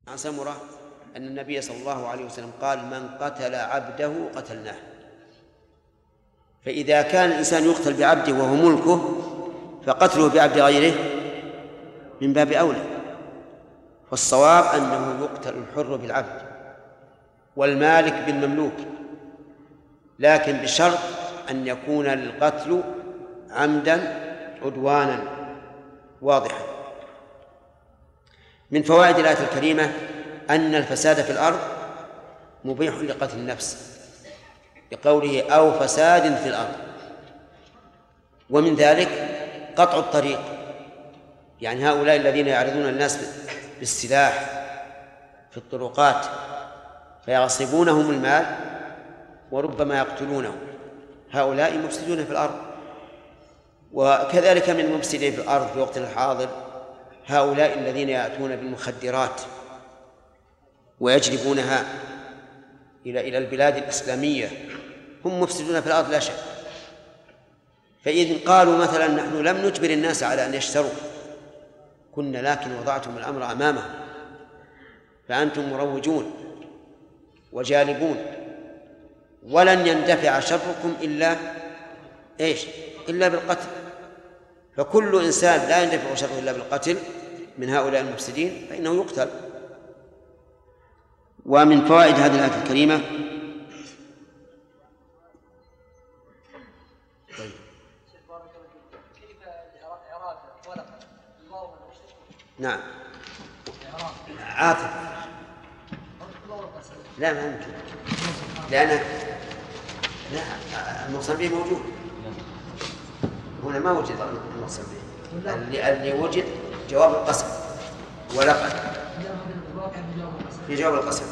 عن سمرة أن النبي صلى الله عليه وسلم قال: من قتل عبده قتلناه. فإذا كان الإنسان يقتل بعبده وهو ملكه فقتله بعبد غيره من باب أولى. فالصواب أنه يقتل الحر بالعبد والمالك بالمملوك، لكن بشرط أن يكون القتل عمدا عدوانا واضحا. من فوائد الآية الكريمة أن الفساد في الأرض مبيح لقتل النفس بقوله: أو فساد في الأرض. ومن ذلك قطع الطريق، يعني هؤلاء الذين يعرضون الناس بالسلاح في الطرقات فيغصبونهم المال وربما يقتلونهم، هؤلاء مفسدون في الأرض. وكذلك من المفسدين في الأرض في وقتنا الحاضر هؤلاء الذين يأتون بالمخدرات ويجلبونها إلى البلاد الإسلامية، هم مفسدون في الأرض لا شك. فإذن قالوا مثلا: نحن لم نجبر الناس على أن يشتروا، كنا لكن وضعتم الأمر أمامهم، فأنتم مروجون وجالبون، ولن يندفع شركم إلا بالقتل. فكل إنسان لا يندفع شره إلا بالقتل من هؤلاء المفسدين فإنه يقتل. ومن فوائد هذه الآية الكريمة نعم عاطف لا ما يمكن، لأن المقسم به موجود هنا، ما وجد المقسم به. اللي وجد جواب القسم ولقد في جواب القسم.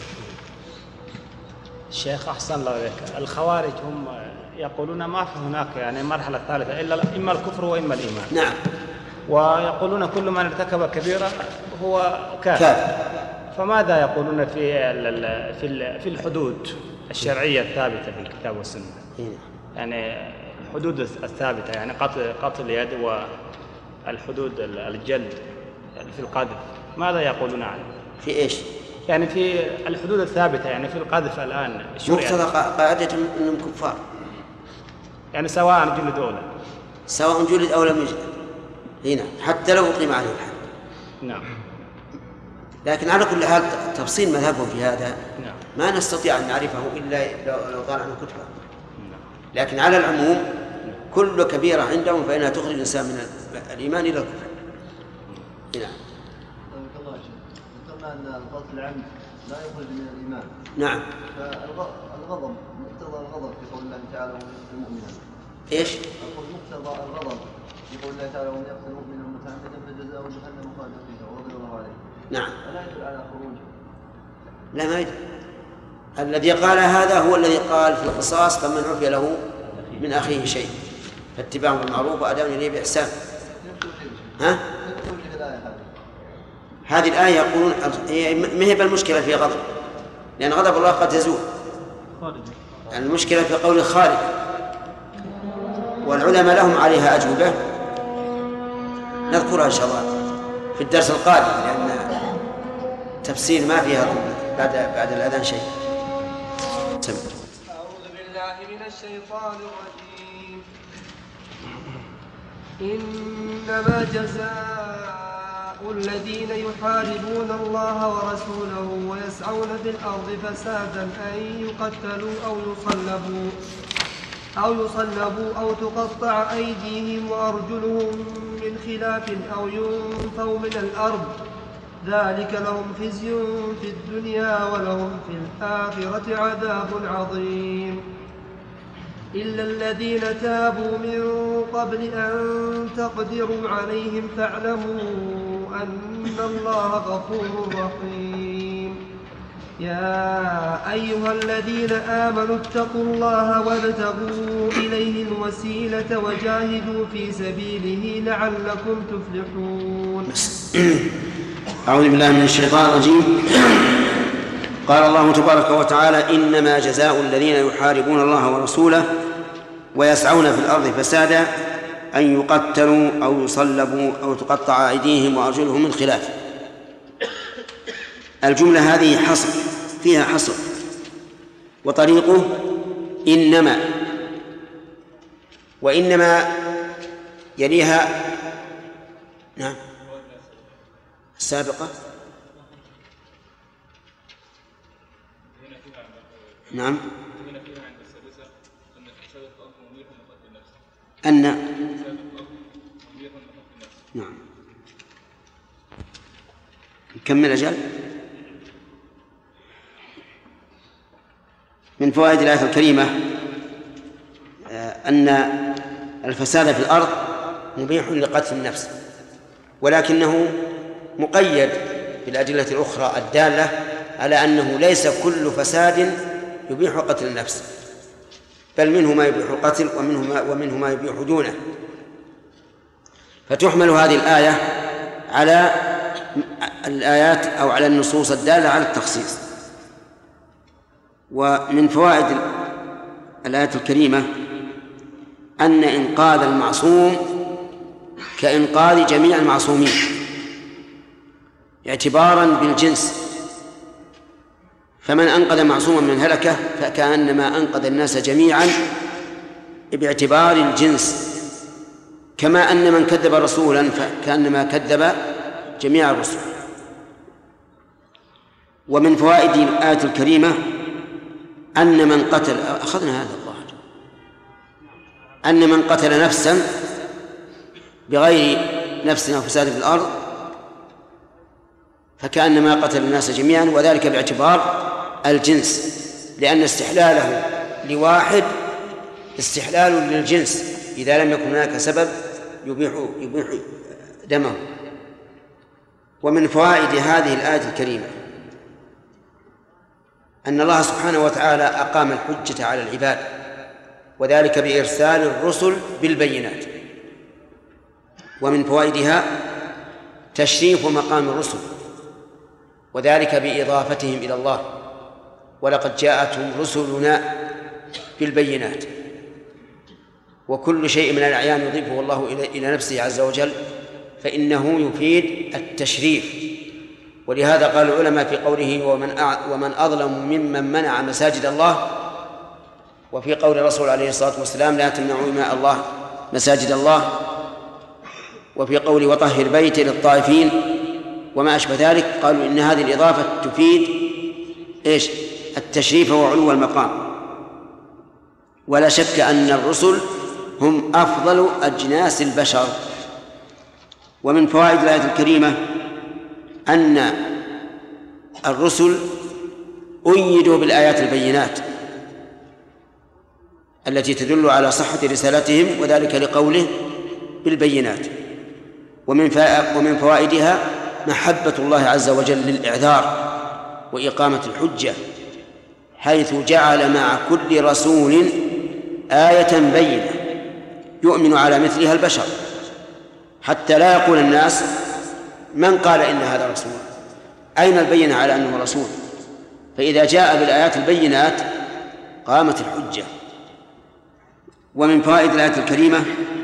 الشيخ أحسن الله إليك، الخوارج هم يقولون ما في هناك يعني مرحلة ثالثة إلا إما الكفر وإما الإيمان. نعم. ويقولون كل من ارتكب كبيرة هو كافر. فماذا يقولون في الحدود الشرعية الثابتة في الكتاب والسنة؟ يعني الحدود الثابتة، يعني قتل اليد والحدود الجلد في القذف، ماذا يقولون عنه؟ في إيش؟ يعني في الحدود الثابتة، يعني في القذف الآن مقتضى قاعدة أنهم كفار، يعني سواء جلد أو لا، سواء جلد أو لم يجلد هنا حتى لو أقيم عليه الحد. نعم. لكن على كل حال تفصيل مذهبهم في هذا نعم. ما نستطيع أن نعرفه إلا لو طال عنه كتبه. لكن على العموم كل كبيرة عندهم فإنها تخرج الإنسان من الإيمان إلى الكفر. نعم. ذكرنا أن القتل العمد لا يخرج من الإيمان. نعم. فالغضب مقتضى الغضب في قول الله تعالى: ومن يقتل مؤمنا. إيش؟ أقول مقتضى الغضب في قول الله تعالى: ومن يقتل مؤمنا متعمدا فجزاؤه جهنم خالدا فيها ورضي الله عليه. نعم. ولا يدل على خروجه. لا ما يدل. الذي قال هذا هو الذي قال في القصاص: فمن عفي له من أخيه شيء فاتباع بالمعروف وأداء إليه بإحسان. ها؟ هذه الآية يقولون ما هي بالمشكلة في غضب، لأن غضب الله قد يزول. يعني المشكلة في قول الخالق، والعلماء لهم عليها أجوبة نذكرها إن شاء الله في الدرس القادم، لأن تفسير ما فيها بعد الأذان شيء. أعوذ بالله من الشيطان الرجيم. إنما جزاء الذين يحاربون الله ورسوله ويسعون في الأرض فسادا أن يقتلوا أو يصلبوا أو تقطع أيديهم وأرجلهم من خلاف أو ينفوا من الأرض، ذلك لهم خزي في الدنيا ولهم في الآخرة عذاب عظيم. إلا الذين تابوا من قبل أن تقدروا عليهم فاعلموا أن الله غفور رحيم. يا أيها الذين آمنوا اتقوا الله وابتغوا إليه الوسيلة وجاهدوا في سبيله لعلكم تفلحون. أعوذ بالله من الشيطان الرجيم. قال الله تبارك وتعالى: إنما جزاء الذين يحاربون الله ورسوله ويسعون في الأرض فسادا أن يقتلوا أو يصلبوا أو تقطع أيديهم وأرجلهم من خلاف. الجملة هذه حصر، فيها حصر، وطريقه إنما، وإنما يليها نعم السابقة نعم أن نعم نكمل أجل. من فوائد الآية الكريمة أن الفساد في الأرض مبيح لقتل النفس، ولكنه مقيد بالأدلة الأخرى الدالة على أنه ليس كل فساد يبيح قتل النفس، بل منه ما يبيح القتل ومنه ما يبيح دونه. فتحمل هذه الآية على الآيات أو على النصوص الدالة على التخصيص. ومن فوائد الآية الكريمة أن إنقاذ المعصوم كإنقاذ جميع المعصومين اعتبارا بالجنس، فمن أنقذ معصوما من الهلكة فكأنما أنقذ الناس جميعا باعتبار الجنس، كما أن من كذب رسولا فكأنما كذب جميع الرسل. ومن فوائد الآية الكريمة أن من قتل أخذنا هذا الظاهر أن من قتل نفسا بغير نفس أو فساد في الأرض فكأنما قتل الناس جميعا، وذلك باعتبار الجنس، لأن استحلاله لواحد استحلال للجنس إذا لم يكن هناك سبب يبيح دمه. ومن فوائد هذه الآية الكريمة أن الله سبحانه وتعالى أقام الحجة على العباد، وذلك بإرسال الرسل بالبينات. ومن فوائدها تشريف مقام الرسل، وذلك بإضافتهم إلى الله، ولقد جاءتهم رسلنا بالبينات. وكل شيء من الأعيان يضيفه الله إلى نفسه عز وجل فإنه يفيد التشريف. ولهذا قال العلماء في قوله ومن أظلم ممن منع مساجد الله، وفي قول الرسول عليه الصلاة والسلام لا تمنعوا إماء الله مساجد الله، وفي قول وطهر بيتي للطائفين وما أشبه ذلك، قالوا إن هذه الإضافة تفيد التشريف وعلو المقام. ولا شك أن الرسل هم أفضل أجناس البشر. ومن فوائد الآية الكريمة أن الرسل أيدوا بالآيات البينات التي تدل على صحة رسالتهم، وذلك لقوله بالبينات. ومن فوائدها محبة الله عز وجل للإعذار وإقامة الحجة، حيث جعل مع كل رسول آية بينة يؤمن على مثلها البشر، حتى لا يقول الناس من قال إن هذا رسول، أين البينة على أنه رسول؟ فإذا جاء بالآيات البينات قامت الحجة. ومن فوائد الآية الكريمة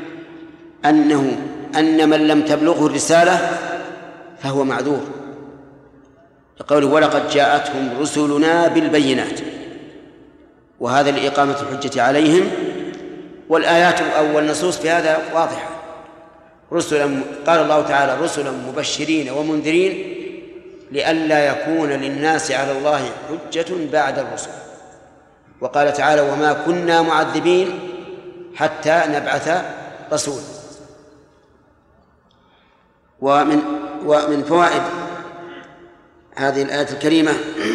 أن من لم تبلغه الرسالة فهو معذور، لقوله ولقد جاءتهم رسلنا بالبينات، وهذا لإقامة الحجة عليهم. والآيات أو النصوص في هذا واضحة. رسلا قال الله تعالى رسلا مبشرين ومنذرين لئلا يكون للناس على الله حجة بعد الرسل. وقال تعالى وما كنا معذبين حتى نبعث رسولا. ومن فوائد هذه الآية الكريمة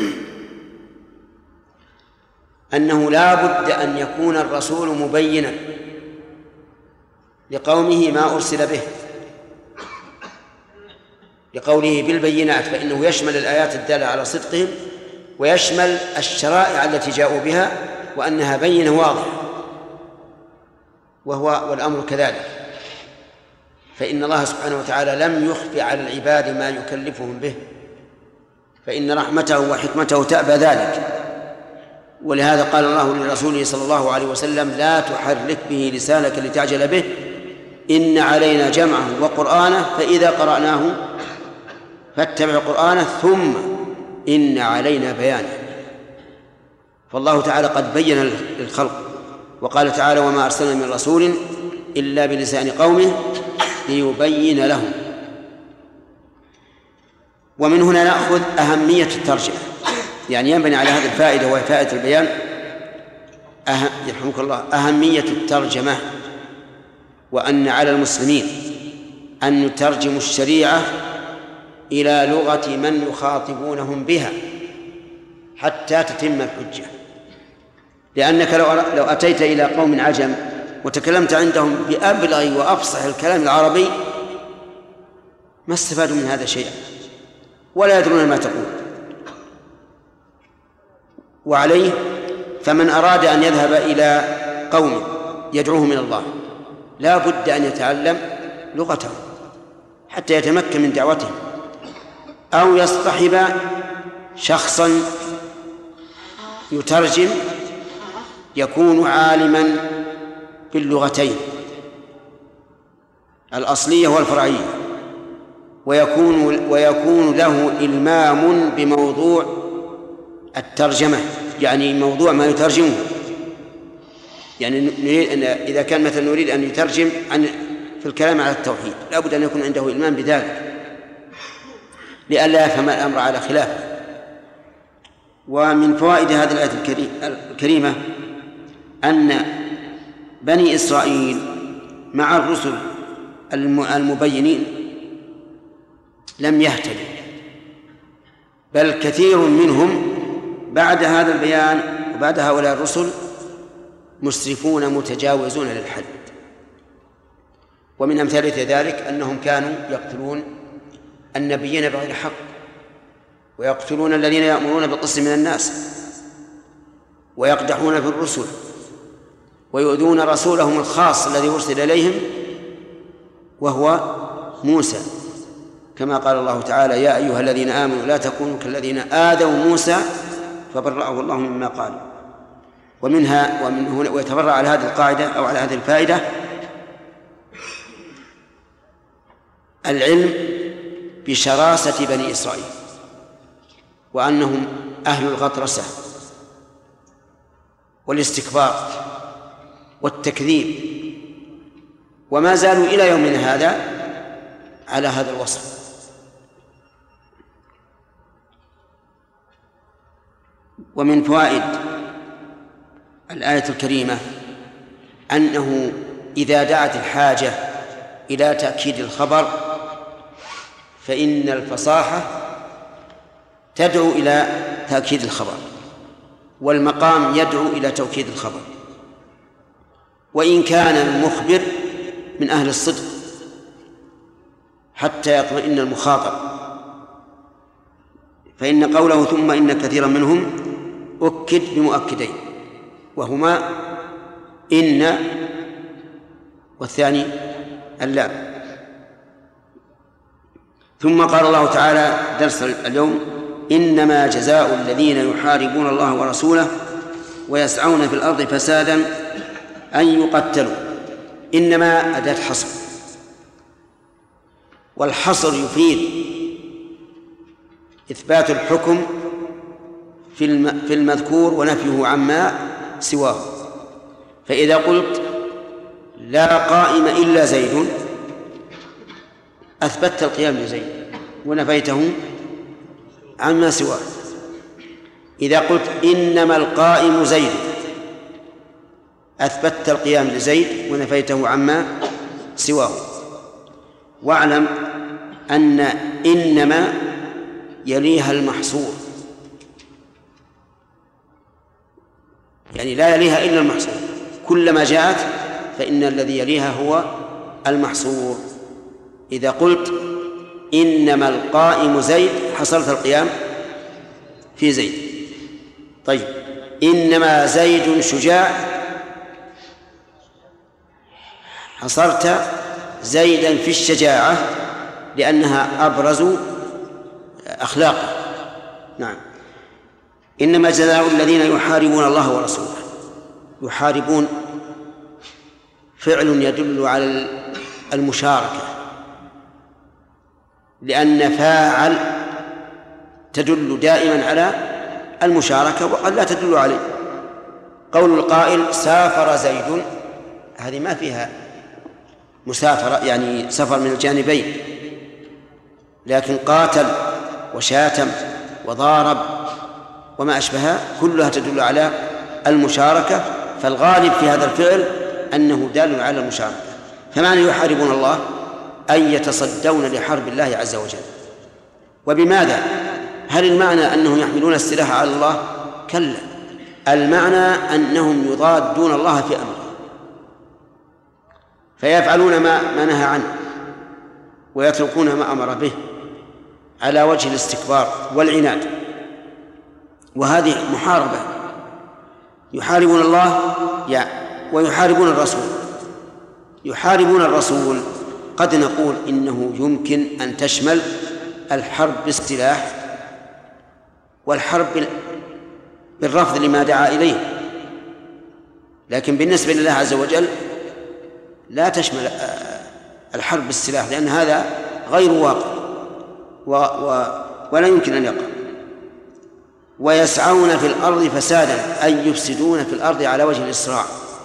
أنه لا بد أن يكون الرسول مبينا لقومه ما أرسل به، لقوله بالبينات، فإنه يشمل الآيات الدالة على صدقهم ويشمل الشرائع التي جاءوا بها وأنها بينة واضحة، والأمر كذلك. فإن الله سبحانه وتعالى لم يخفي على العباد ما يكلفهم به، فإن رحمته وحكمته تأبى ذلك. ولهذا قال الله لرسوله صلى الله عليه وسلم لا تحرك به لسانك لتعجل به إن علينا جمعه وقرآنه فإذا قرأناه فاتبع قرآنه ثم إن علينا بيانه. فالله تعالى قد بين للخلق، وقال تعالى: وما أرسلنا من رسول إلا بلسان قومه ليبين لهم. ومن هنا نأخذ أهمية الترجمة، يعني ينبني على هذه الفائدة وهي فائدة البيان يرحمك الله أهمية الترجمة، وأن على المسلمين أن يترجموا الشريعة إلى لغة من يخاطبونهم بها حتى تتم الحجة. لأنك لو أتيت إلى قوم عجم وتكلمت عندهم بأبلغ وأفصح الكلام العربي ما استفادوا من هذا شيئا ولا يدرون ما تقول. وعليه فمن أراد أن يذهب إلى قوم يدعوهم إلى الله لا بد أن يتعلم لغتهم حتى يتمكن من دعوتهم، أو يصطحب شخصا يترجم يكون عالما باللغتين الأصلية والفرعية، ويكون له إلمام بموضوع الترجمة، يعني موضوع ما يترجمه. يعني نريد إذا كان مثلا نريد أن يترجم في الكلام على التوحيد لا بد أن يكون عنده إلمام بذلك لئلا يفهم الأمر على خلافه. ومن فوائد هذه الآية الكريمة أن بني إسرائيل مع الرسل المبينين لم يهتدوا، بل كثير منهم بعد هذا البيان وبعد هؤلاء الرسل مسرفون متجاوزون للحد. ومن أمثلة ذلك أنهم كانوا يقتلون النبيين بغير حق، ويقتلون الذين يأمرون بالقسط من الناس، ويقدحون في الرسل، ويؤذون رسولهم الخاص الذي أرسل إليهم وهو موسى، كما قال الله تعالى: يا أيها الذين آمنوا لا تكونوا كالذين آذوا موسى فبرأه الله مما قال. ومن هنا ويتبرع على هذه القاعدة أو على هذه الفائدة العلم بشراسة بني إسرائيل، وأنهم أهل الغطرسة والاستكبار والتكذيب، وما زالوا إلى يومنا هذا على هذا الوصف. ومن فوائد الآية الكريمة أنه إذا دعت الحاجة إلى تأكيد الخبر فإن الفصاحة تدعو إلى تأكيد الخبر، والمقام يدعو إلى توكيد الخبر، وإن كان المخبر من أهل الصدق حتى يطمئن المخاطب، فإن قوله ثم إن كثيرا منهم أكد بمؤكدين، وهما إن والثاني اللام. ثم قال الله تعالى درس اليوم: إنما جزاء الذين يحاربون الله ورسوله ويسعون في الأرض فسادا أن يقتلوا. إنما أداة حصر، والحصر يفيد إثبات الحكم في المذكور ونفيه عما سواه. فإذا قلت لا قائم إلا زيد أثبتت القيام لزيد ونفيته عما سواه. إذا قلت إنما القائم زيد أثبتت القيام لزيد ونفيته عما سواه. واعلم أن إنما يليها المحصور، يعني لا يليها إلا المحصور، كلما جاءت فإن الذي يليها هو المحصور. إذا قلت إنما القائم زيد حصلت القيام في زيد. طيب، إنما زيد شجاع حصرت زيدا في الشجاعة لأنها أبرز أخلاقه. نعم. إنما جزاء الذين يحاربون الله ورسوله. يحاربون فعل يدل على المشاركة، لأن فاعل تدل دائما على المشاركة وقد لا تدل عليه. قول القائل سافر زيد، هذه ما فيها مسافرة يعني سفر من الجانبين، لكن قاتل وشاتم وضارب وما أشبهها كلها تدل على المشاركة، فالغالب في هذا الفعل أنه دال على المشاركة. فمعنى يحاربون الله أي يتصدون لحرب الله عز وجل. وبماذا؟ هل المعنى أنهم يحملون السلاح على الله؟ كلا، المعنى أنهم يضادون الله في أمره، فيفعلون ما نهى عنه ويتركون ما أمر به على وجه الاستكبار والعناد، وهذه محاربة. يحاربون الله ويحاربون الرسول. يحاربون الرسول قد نقول إنه يمكن أن تشمل الحرب بالسلاح والحرب بالرفض لما دعا إليه، لكن بالنسبة لله عز وجل لا تشمل الحرب بالسلاح، لأن هذا غير واقع ولا يمكن أن يقع. ويسعون في الأرض فسادا أي يفسدون في الأرض على وجه الإسراع،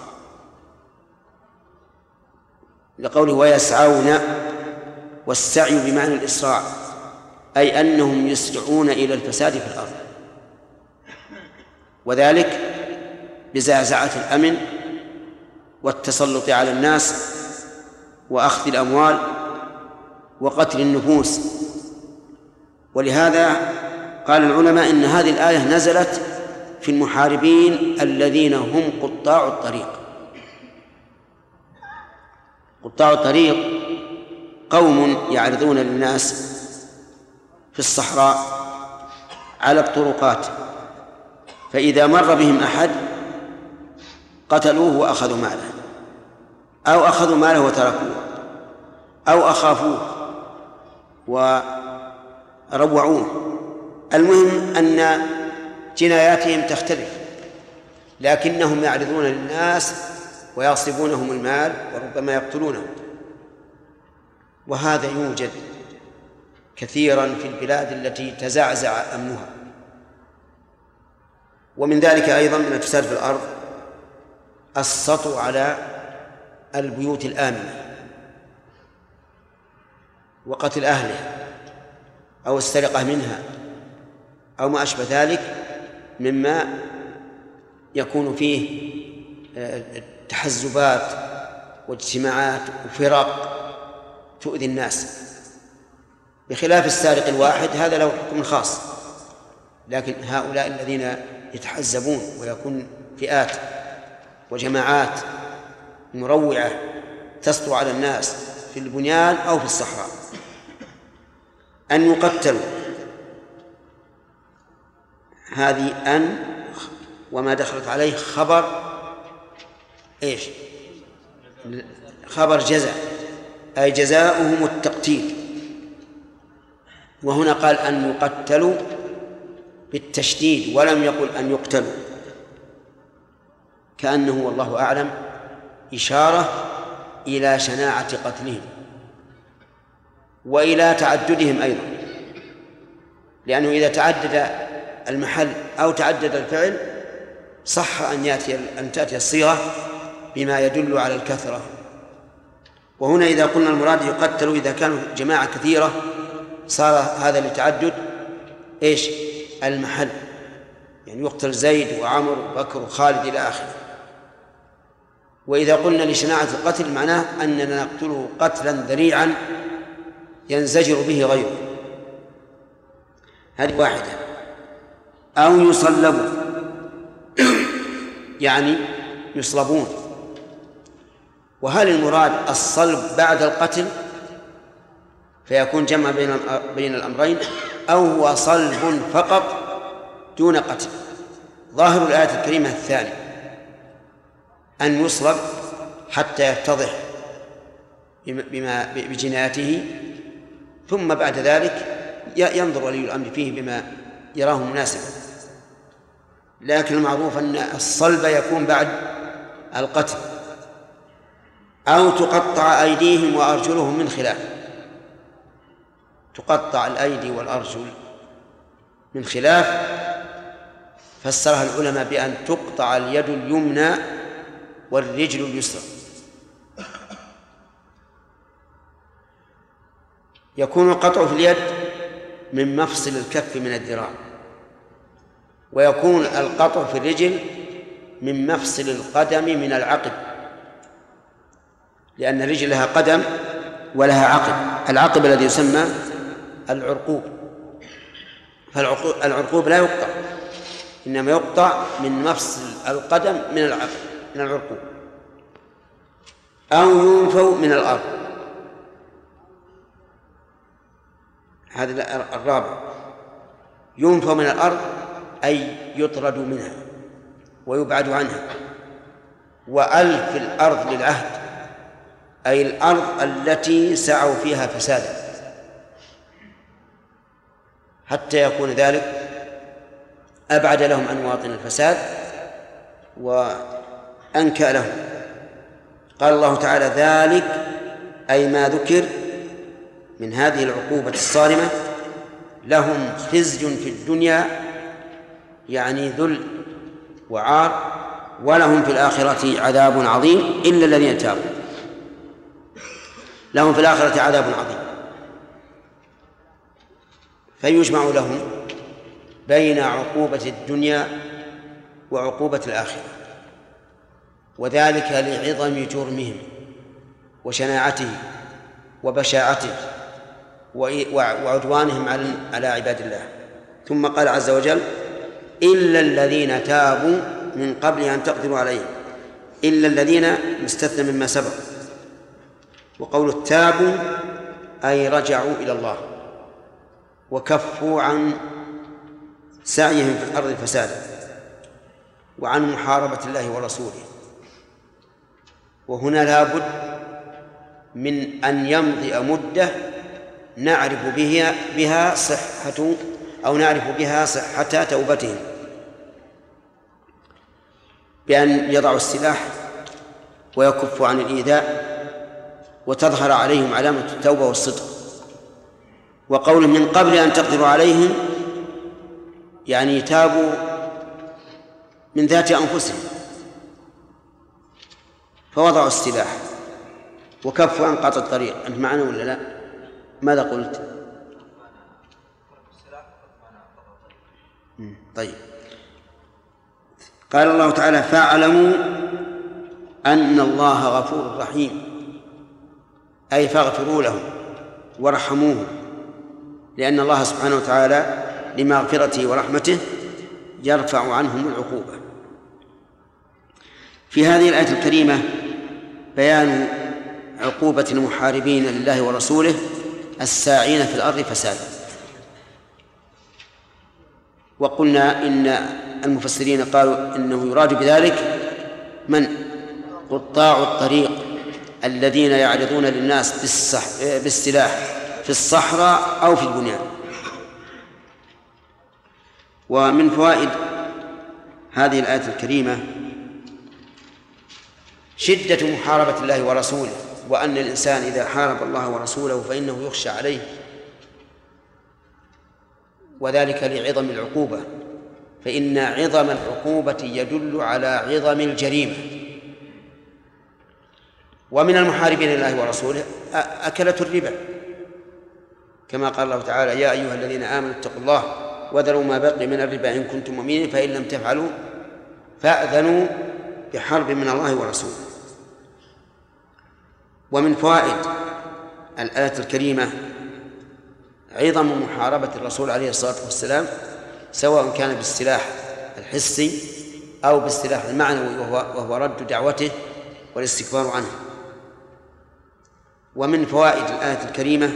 لقوله ويسعون، والسعي بمعنى الإسراع، أي أنهم يسرعون إلى الفساد في الأرض، وذلك بزعزعة الأمن والتسلط على الناس وأخذ الأموال وقتل النفوس. ولهذا قال العلماء إن هذه الآية نزلت في المحاربين الذين هم قطاع الطريق. قطاع الطريق قوم يعرضون للناس في الصحراء على الطرقات، فإذا مر بهم أحد قتلوه وأخذوا ماله، أو أخذوا ماله وتركوه، أو أخافوه وروعوه. المهم أن جناياتهم تختلف، لكنهم يعرضون للناس ويغصبونهم المال وربما يقتلونهم. وهذا يوجد كثيرا في البلاد التي تزعزع أمنها. ومن ذلك أيضا من الفساد في الأرض السطو على البيوت الآمنة وقتل أهلها أو السرقة منها أو ما أشبه ذلك مما يكون فيه تحزبات واجتماعات وفرق تؤذي الناس، بخلاف السارق الواحد هذا له حكم خاص. لكن هؤلاء الذين يتحزبون ويكون فئات وجماعات مروعة تسطو على الناس في البنيان أو في الصحراء أن يقتلوا، هذه أن وما دخلت عليه خبر إيش؟ خبر جزاء، أي جزاؤهم التقتيل. وهنا قال أن يقتلوا بالتشديد ولم يقل أن يقتلوا، كأنه والله أعلم إشارة إلى شناعة قتلهم وإلى تعددهم أيضا، لأنه إذا تعدد المحل أو تعدد الفعل صح أن تأتي الصيغة بما يدل على الكثرة. وهنا إذا قلنا المراد يقتلوا إذا كانوا جماعة كثيرة صار هذا لتعدد إيش؟ المحل، يعني يقتل زيد وعمر وبكر وخالد إلى آخره. وإذا قلنا لشناعة القتل معناه أننا نقتله قتلا ذريعا ينزجر به غيره، هذه واحدة. أو يصلبوا يعني يصلبون. وهل المراد الصلب بعد القتل فيكون جمع بين الأمرين، أو هو صلب فقط دون قتل؟ ظاهر الآية الكريمة الثاني، أن يصلب حتى يتضح بجنايته، ثم بعد ذلك ينظر ولي الأمر فيه بما يراه مناسبا. لكن المعروف أن الصلب يكون بعد القتل. أو تقطع أيديهم وأرجلهم من خلاف، تقطع الأيدي والأرجل من خلاف فسرها العلماء بأن تقطع اليد اليمنى والرجل اليسرى. يكون القطع في اليد من مفصل الكف من الذراع، ويكون القطع في الرجل من مفصل القدم من العقب، لأن الرجل لها قدم ولها عقب، العقب الذي يسمى العرقوب، فالعرقوب لا يقطع، إنما يقطع من مفصل القدم من العقب من العرقوب، أو ينفوا من الأرض. هذا الرابع، ينفوا من الأرض أي يطرد منها ويبعد عنها. وألف الأرض للعهد أي الأرض التي سعوا فيها فسادا، حتى يكون ذلك أبعد لهم عن مواطن الفساد وأنكأ لهم. قال الله تعالى: ذلك أي ما ذكر من هذه العقوبة الصارمة لهم خزي في الدنيا، يعني ذل وعار، ولهم في الآخرة عذاب عظيم إلا الذين تابوا. لهم في الآخرة عذاب عظيم، فيجمع لهم بين عقوبة الدنيا وعقوبة الآخرة، وذلك لعظم جرمهم وشناعته وبشاعته وعدوانهم على عباد الله. ثم قال عز وجل: إلا الذين تابوا من قبل أن تقدروا عليهم. إلا الذين مستثنى مما سبق، وقول التابوا أي رجعوا إلى الله وكفوا عن سعيهم في الأرض فسادا وعن محاربة الله ورسوله. وهنا لا بد من أن يمضي مدة نعرف بها صحة أو نعرف بها صحة توبتهم، بأن يضعوا السلاح ويكفوا عن الإيذاء وتظهر عليهم علامة التوبة والصدق. وقول من قبل أن تقدروا عليهم يعني تابوا من ذات أنفسهم فوضعوا السلاح وكفوا عن قطع الطريق. أنت معنا ولا لا؟ ماذا قلت؟ طيب. قال الله تعالى: فاعلموا أن الله غفور رحيم، أي فاغفروا لهم وارحموه، لأن الله سبحانه وتعالى لمغفرته ورحمته يرفع عنهم العقوبة. في هذه الآية الكريمة بيان عقوبة المحاربين لله ورسوله الساعين في الأرض فسادا. وقلنا إن المفسرين قالوا إنه يراد بذلك من قطاع الطريق الذين يعرضون للناس بالسلاح في الصحراء أو في البنيان. ومن فوائد هذه الآية الكريمة شدة محاربة الله ورسوله، وأن الإنسان إذا حارب الله ورسوله فإنه يخشى عليه، وذلك لعظم العقوبة، فإن عظم العقوبة يدل على عظم الجريمة. ومن المحاربين لله ورسوله أكلة الربا، كما قال الله تعالى: يا أيها الذين آمنوا اتقوا الله وذروا ما بقي من الربا إن كنتم مؤمنين فإن لم تفعلوا فأذنوا بحرب من الله ورسوله. ومن فوائد الآية الكريمة عظم محاربة الرسول عليه الصلاة والسلام، سواء كان بالسلاح الحسي أو بالسلاح المعنوي وهو رد دعوته والاستكبار عنه. ومن فوائد الآية الكريمة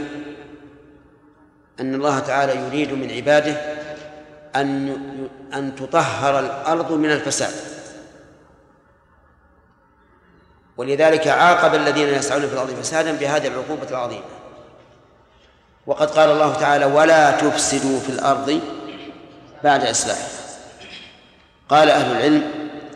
أن الله تعالى يريد من عباده أن تطهر الأرض من الفساد، ولذلك عاقب الذين يسعون في الأرض فسادا بهذه العقوبة العظيمة. وقد قال الله تعالى: ولا تفسدوا في الأرض بعد إصلاحها. قال أهل العلم: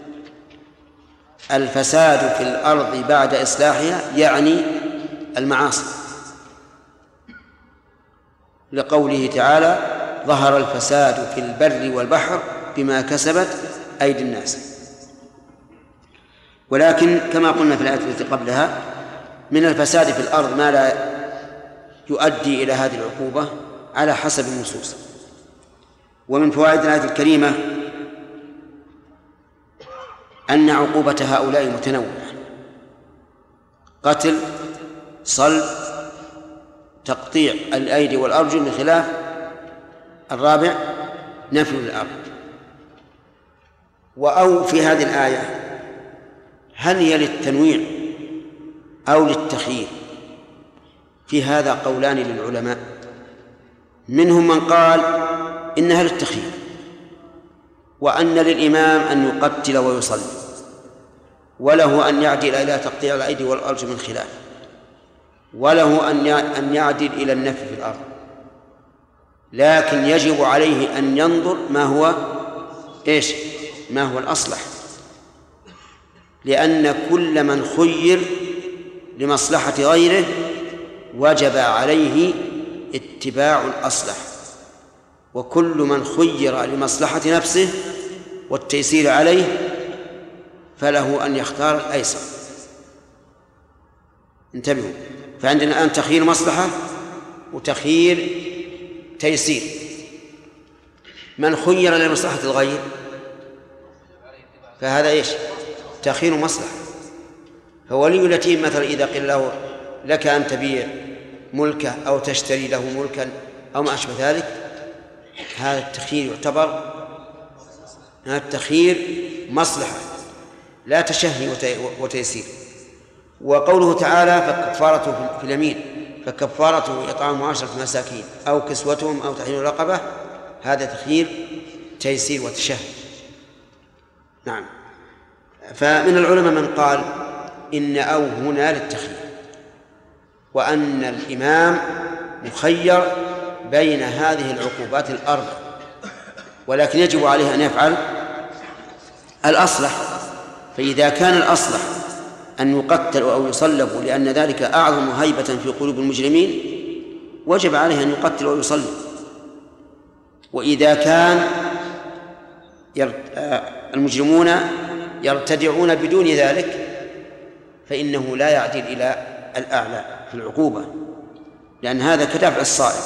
الفساد في الأرض بعد إصلاحها يعني المعاصي، لقوله تعالى: ظهر الفساد في البر والبحر بما كسبت أيدي الناس. ولكن كما قلنا في الآية التي قبلها من الفساد في الأرض ما لا يؤدي إلى هذه العقوبة على حسب النصوص. ومن فوائد الآية الكريمة أن عقوبة هؤلاء متنوعة: قتل، صلب، تقطيع الأيدي والأرجل، من خلاف الرابع نفي الأرض. وأو في هذه الآية هل هي للتنويع أو للتخيير؟ في هذا قولان للعلماء، منهم من قال إنها للتخيير، وأن للإمام أن يقتل ويصلي، وله أن يعدل إلى تقطيع الأيدي والأرجل من خلاف، وله أن يعدل إلى النفي في الأرض، لكن يجب عليه أن ينظر ما هو الأصلح، لأن كل من خير لمصلحة غيره وجب عليه اتباع الأصلح، وكل من خير لمصلحة نفسه والتيسير عليه فله أن يختار الأيسر. انتبهوا، فعندنا الآن تخيير مصلحة وتخيير تيسير. من خير لمصلحة الغير فهذا تخيير مصلحة. فولي اليتيم مثلا إذا قيل له لك أن تبيع ملكه أو تشتري له ملكا أو ما أشبه ذلك، هذا التخيير يعتبر التخيير مصلحة لا تشهي وتيسير. وقوله تعالى فكفارته في اليمين فكفارته إطعام 10 مساكين أو كسوتهم أو تحرير رقبة، هذا تخيير تيسير وتشهي. نعم. فمن العلماء من قال إن أو هنا للتخيير، وأن الإمام مخير بين هذه العقوبات الأربع، ولكن يجب عليه أن يفعل الأصلح. فإذا كان الأصلح أن يقتل أو يصلب لأن ذلك أعظم هيبة في قلوب المجرمين، وجب عليه أن يقتل أو يصلب. وإذا كان المجرمون يرتدعون بدون ذلك فإنه لا يعدل إلى الأعلى في العقوبة، لأن هذا كدافع الصائب.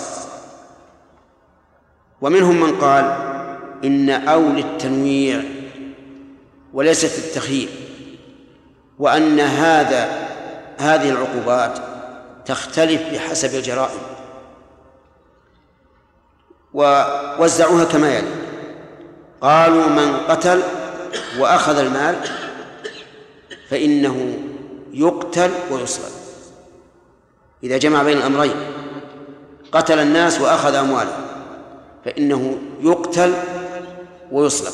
ومنهم من قال إن أو للتنويع وليست التخيير، وأن هذه العقوبات تختلف بحسب الجرائم، ووزعوها كما يلي: قالوا من قتل وأخذ المال فإنه يقتل ويصلب. إذا جمع بين الأمرين، قتل الناس وأخذ أموالهم، فإنه يقتل ويصلب،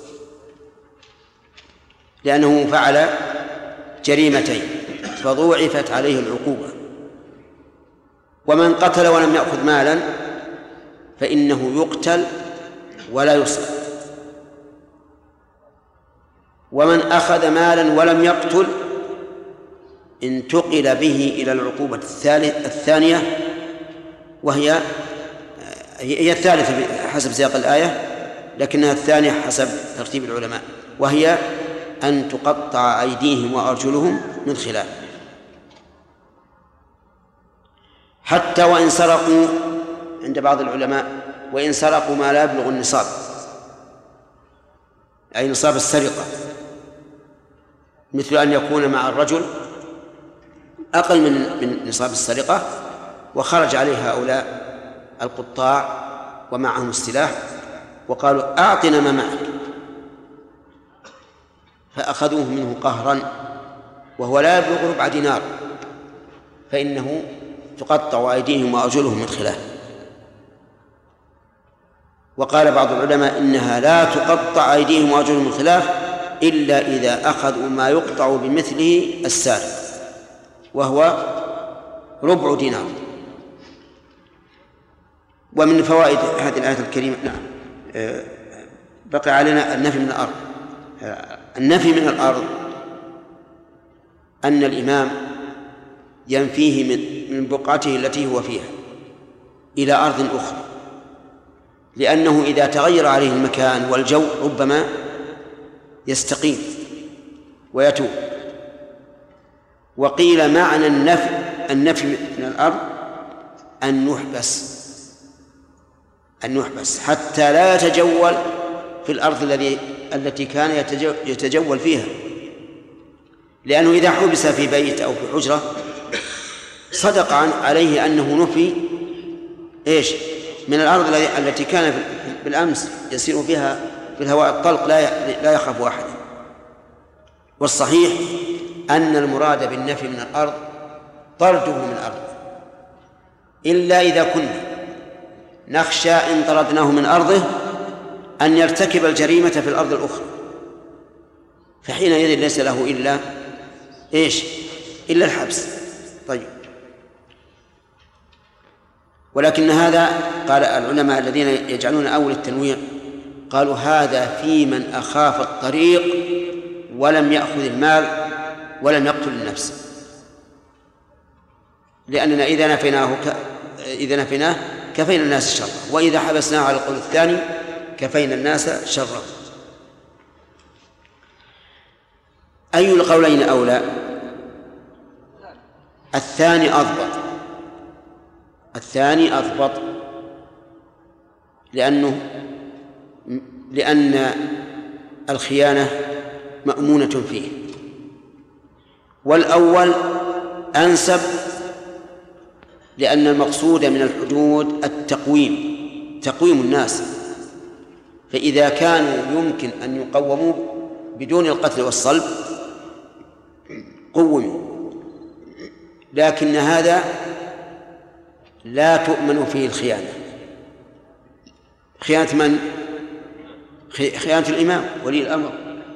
لأنه فعل جريمتين فضوعفت عليه العقوبة. ومن قتل ولم يأخذ مالا فإنه يقتل ولا يصلب. ومن أخذ مالا ولم يقتل انتقل به إلى العقوبة الثانية، وهي الثالثة حسب سياق الآية، لكنها الثانية حسب ترتيب العلماء، وهي أن تقطع أيديهم وأرجلهم من خلاف. حتى وإن سرقوا، عند بعض العلماء، وإن سرقوا ما لا يبلغ النصاب، أي نصاب السرقة، مثل أن يكون مع الرجل أقل من نصاب السرقة، وخرج عليه هؤلاء القطاع ومعهم السلاح وقالوا أعطنا ما معك، فأخذوه منه قهرا وهو لا يبلغ ربع دينار، فإنه تقطع أيديهم وأرجلهم من خلاف. وقال بعض العلماء إنها لا تقطع أيديهم وأرجلهم من خلاف إلا إذا أخذوا ما يقطع بمثله السارق، وهو ربع دينار. ومن فوائد هذه الآية الكريمة، بقي علينا النفي من الأرض. النفي من الأرض أن الإمام ينفيه من بقعته التي هو فيها إلى أرض أخرى، لأنه إذا تغير عليه المكان والجو ربما يستقيم ويتوب. وقيل معنى النفي من الأرض أن نحبس حتى لا يتجول في الأرض التي كان يتجول فيها، لأنه إذا حبس في بيت أو في حجرة صدق عليه أنه نفي من الأرض التي كان بالأمس يسير فيها في الهواء الطلق لا يخاف أحدا. والصحيح أن المراد بالنفي من الأرض طرده من الأرض، إلا إذا كنا نخشى إن طردناه من أرضه أن يرتكب الجريمة في الأرض الأخرى، فحينئذ ليس له إلا الحبس. طيب، ولكن هذا قال العلماء الذين يجعلون أول التنويع قالوا هذا في من أخاف الطريق ولم يأخذ المال ولم يقتل النفس، لأننا إذا نفيناه كفينا الناس شرا، وإذا حبسناه على القول الثاني كفينا الناس شرا. أي القولين أولى؟ الثاني أضبط لأن الخيانة مأمونة فيه، والأول أنسب لأن المقصود من الحدود تقويم الناس، فإذا كانوا يمكن أن يقوموا بدون القتل والصلب قوموا، لكن هذا لا تؤمن فيه الخيانة. خيانة من؟ خيانة الإمام ولي الأمر،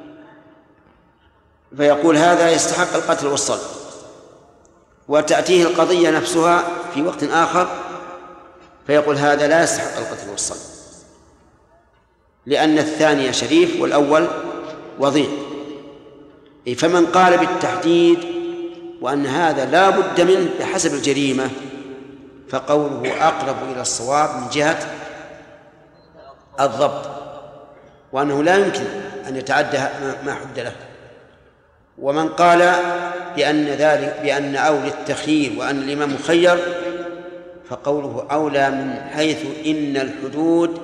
فيقول هذا يستحق القتل والصلب، وتأتيه القضية نفسها في وقت آخر فيقول هذا لا يستحق القتل والصلب، لأن الثاني شريف والأول وضيع. فمن قال بالتحديد وأن هذا لا بد منه بحسب الجريمة فقوله أقرب إلى الصواب من جهة الضبط، وأنه لا يمكن أن يتعدى ما حد له. ومن قال بأن أولى التخيير وأن الإمام مخير فقوله أولى من حيث إن الحدود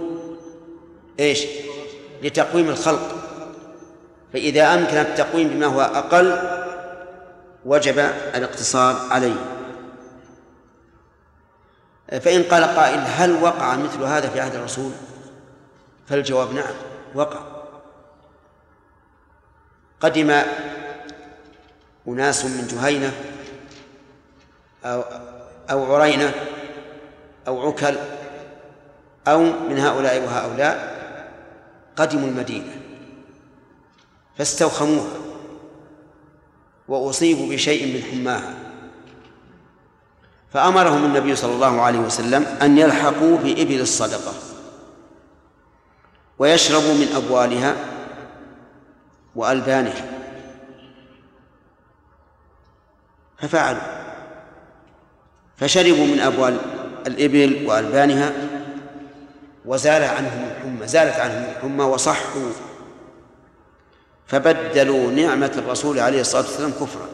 لتقويم الخلق، فإذا أمكن التقويم بما هو أقل وجب الاقتصار عليه. فإن قال قائل هل وقع مثل هذا في عهد الرسول؟ فالجواب نعم وقع. قدم أناس من جهينة أو عرينة أو عكل أو من هؤلاء وهؤلاء، قدموا المدينة فاستوخموها وأصيبوا بشيء من حماها، فأمرهم النبي صلى الله عليه وسلم أن يلحقوا بإبل الصدقة ويشربوا من أبوالها وألبانها، ففعلوا، فشربوا من أبوال الإبل وألبانها وزالت عنهم الحمى وصحوا، فبدلوا نعمة الرسول عليه الصلاة والسلام كفرا،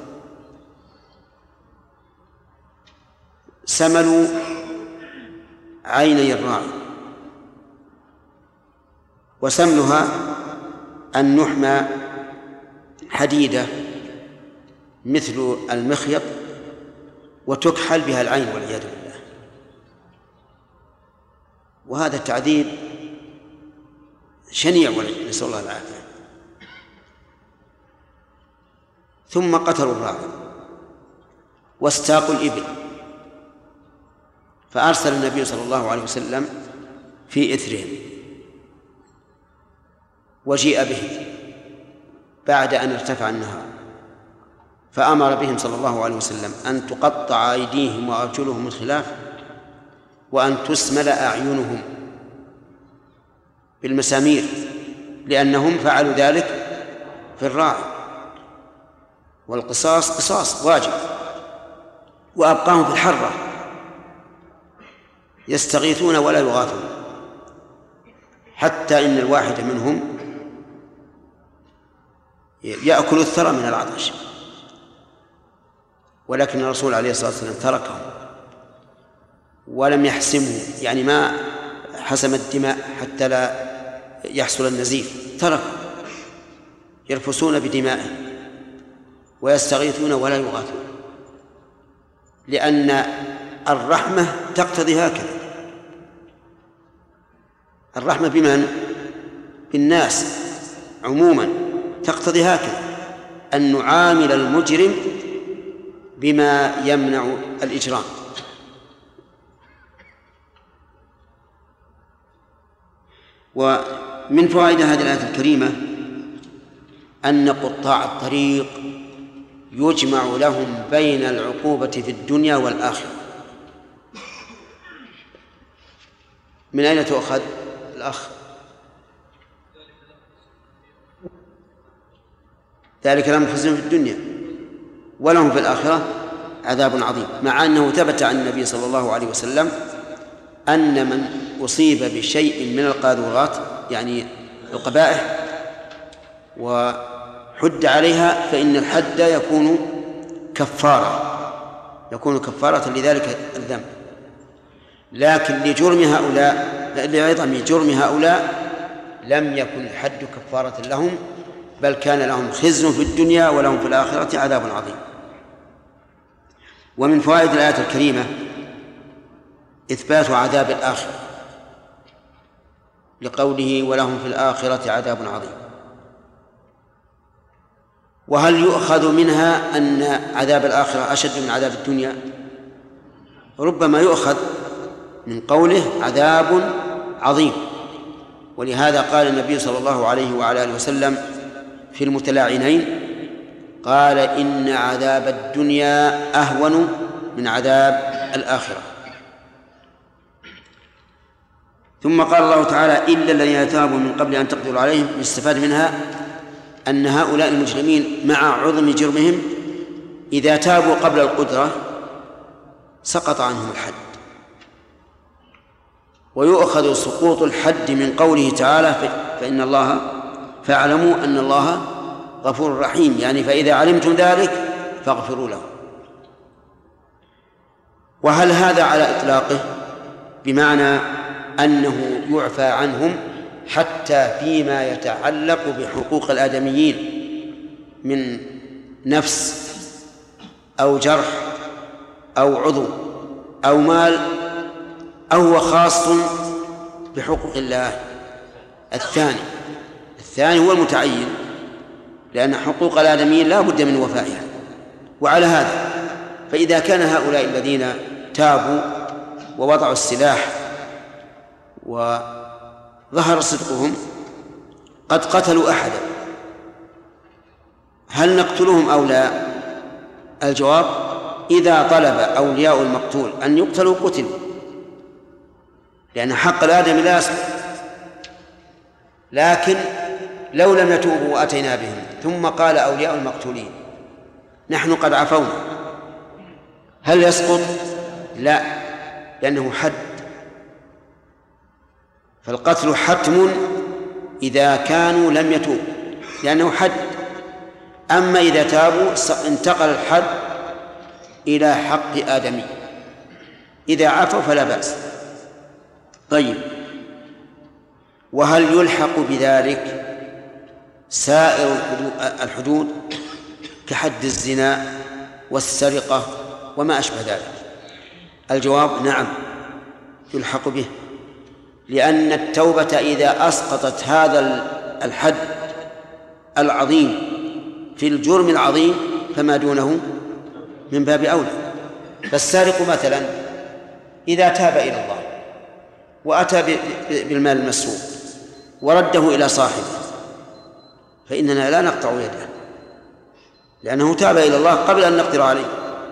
سملوا عيني الراعي. وسملها أن نحمى حديدة مثل المخيط وتكحل بها العين والعياذ بالله، وهذا التعذيب شنيع نسأل الله العافية. ثم قتلوا الراعي واستاقوا الإبل، فأرسل النبي صلى الله عليه وسلم في إثرهم وجيء به بعد أن ارتفع النهار، فأمر بهم صلى الله عليه وسلم أن تقطع أيديهم وأرجلهم من خلاف وأن تسمل أعينهم بالمسامير، لأنهم فعلوا ذلك في الراعي، والقصاص قصاص واجب. وأبقاهم في الحرة يستغيثون ولا يغاثون، حتى إن الواحد منهم يأكل الثرى من العطش، ولكن الرسول عليه الصلاة والسلام تركهم ولم يحسمه، يعني ما حسم الدماء حتى لا يحصل النزيف، تركوا يرفسون بدمائهم ويستغيثون ولا يغاثون، لأن الرحمة تقتضي هكذا. الرحمة بمن؟ بالناس عموما، تقتضي هكذا أن نعامل المجرم بما يمنع الإجرام. ومن فوائد هذه الآية الكريمة أن قطاع الطريق يجمع لهم بين العقوبة في الدنيا والآخرة. من أين تؤخذ الأخ؟ ذلك لهم خزي في الدنيا ولهم في الآخرة عذاب عظيم، مع أنه ثبت عن النبي صلى الله عليه وسلم أن من أصيب بشيء من القاذورات يعني القبائح وحد عليها فإن الحد يكون كفارة لذلك الذنب، لكن لعظم جرم هؤلاء لم يكن الحد كفارة لهم، بل كان لهم خزي في الدنيا ولهم في الآخرة عذاب عظيم. ومن فوائد الآية الكريمة إثبات عذاب الآخرة لقوله ولهم في الآخرة عذاب عظيم. وهل يؤخذ منها أن عذاب الآخرة أشد من عذاب الدنيا؟ ربما يؤخذ من قوله عذاب عظيم، ولهذا قال النبي صلى الله عليه وعلى آله وسلم في المتلاعنين قال إن عذاب الدنيا أهون من عذاب الآخرة. ثم قال الله تعالى إلا الذين تابوا من قبل أن تقدروا عليهم. يستفاد منها أن هؤلاء المجرمين مع عظم جرمهم إذا تابوا قبل القدرة سقط عنهم الحد، ويؤخذ سقوط الحد من قوله تعالى فاعلموا أن الله غفور رحيم، يعني فإذا علمتم ذلك فاغفروا له. وهل هذا على إطلاقه بمعنى أنه يعفى عنهم حتى فيما يتعلق بحقوق الآدميين من نفس أو جرح أو عضو أو مال، أو هو خاص بحقوق الله؟ الثاني هو المتعين، لأن حقوق الآدميين لا بد من وفائها. وعلى هذا فإذا كان هؤلاء الذين تابوا ووضعوا السلاح وظهر صدقهم قد قتلوا أحدا، هل نقتلهم أو لا؟ الجواب إذا طلب أولياء المقتول أن يقتلوا قتلوا، لأن حق الآدمي لا يسقط. لكن لو لم يتوبوا وأتينا بهم ثم قال أولياء المقتولين نحن قد عفونا، هل يسقط؟ لا، لأنه حد، فالقتل حتم إذا كانوا لم يتوبوا لأنه حد. أما إذا تابوا انتقل الحد إلى حق آدمي، إذا عفوا فلا بأس. طيب، وهل يلحق بذلك سائر الحدود كحد الزنا والسرقة وما أشبه ذلك؟ الجواب نعم يلحق به، لأن التوبة إذا أسقطت هذا الحد العظيم في الجرم العظيم فما دونه من باب أولى. فالسارق مثلا إذا تاب إلى الله وأتى بالمال المسروق ورده إلى صاحبه فإننا لا نقطع يده، لأنه تاب إلى الله قبل أن نقدر عليه.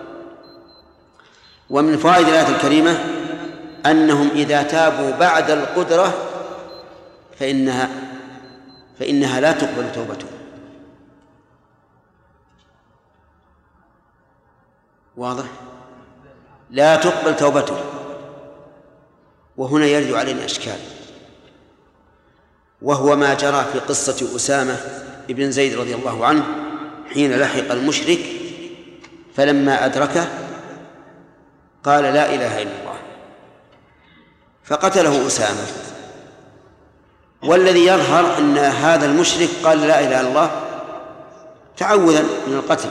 ومن فوائد الآية الكريمة أنهم إذا تابوا بعد القدرة فإنها لا تقبل توبتهم. واضح؟ لا تقبل توبتهم. وهنا يرد علينا إشكال، وهو ما جرى في قصة أسامة بن زيد رضي الله عنه حين لحق المشرك فلما أدركه قال لا إله إلا الله فقتله أسامة. والذي يظهر أن هذا المشرك قال لا إله إلا الله تعوذا من القتل.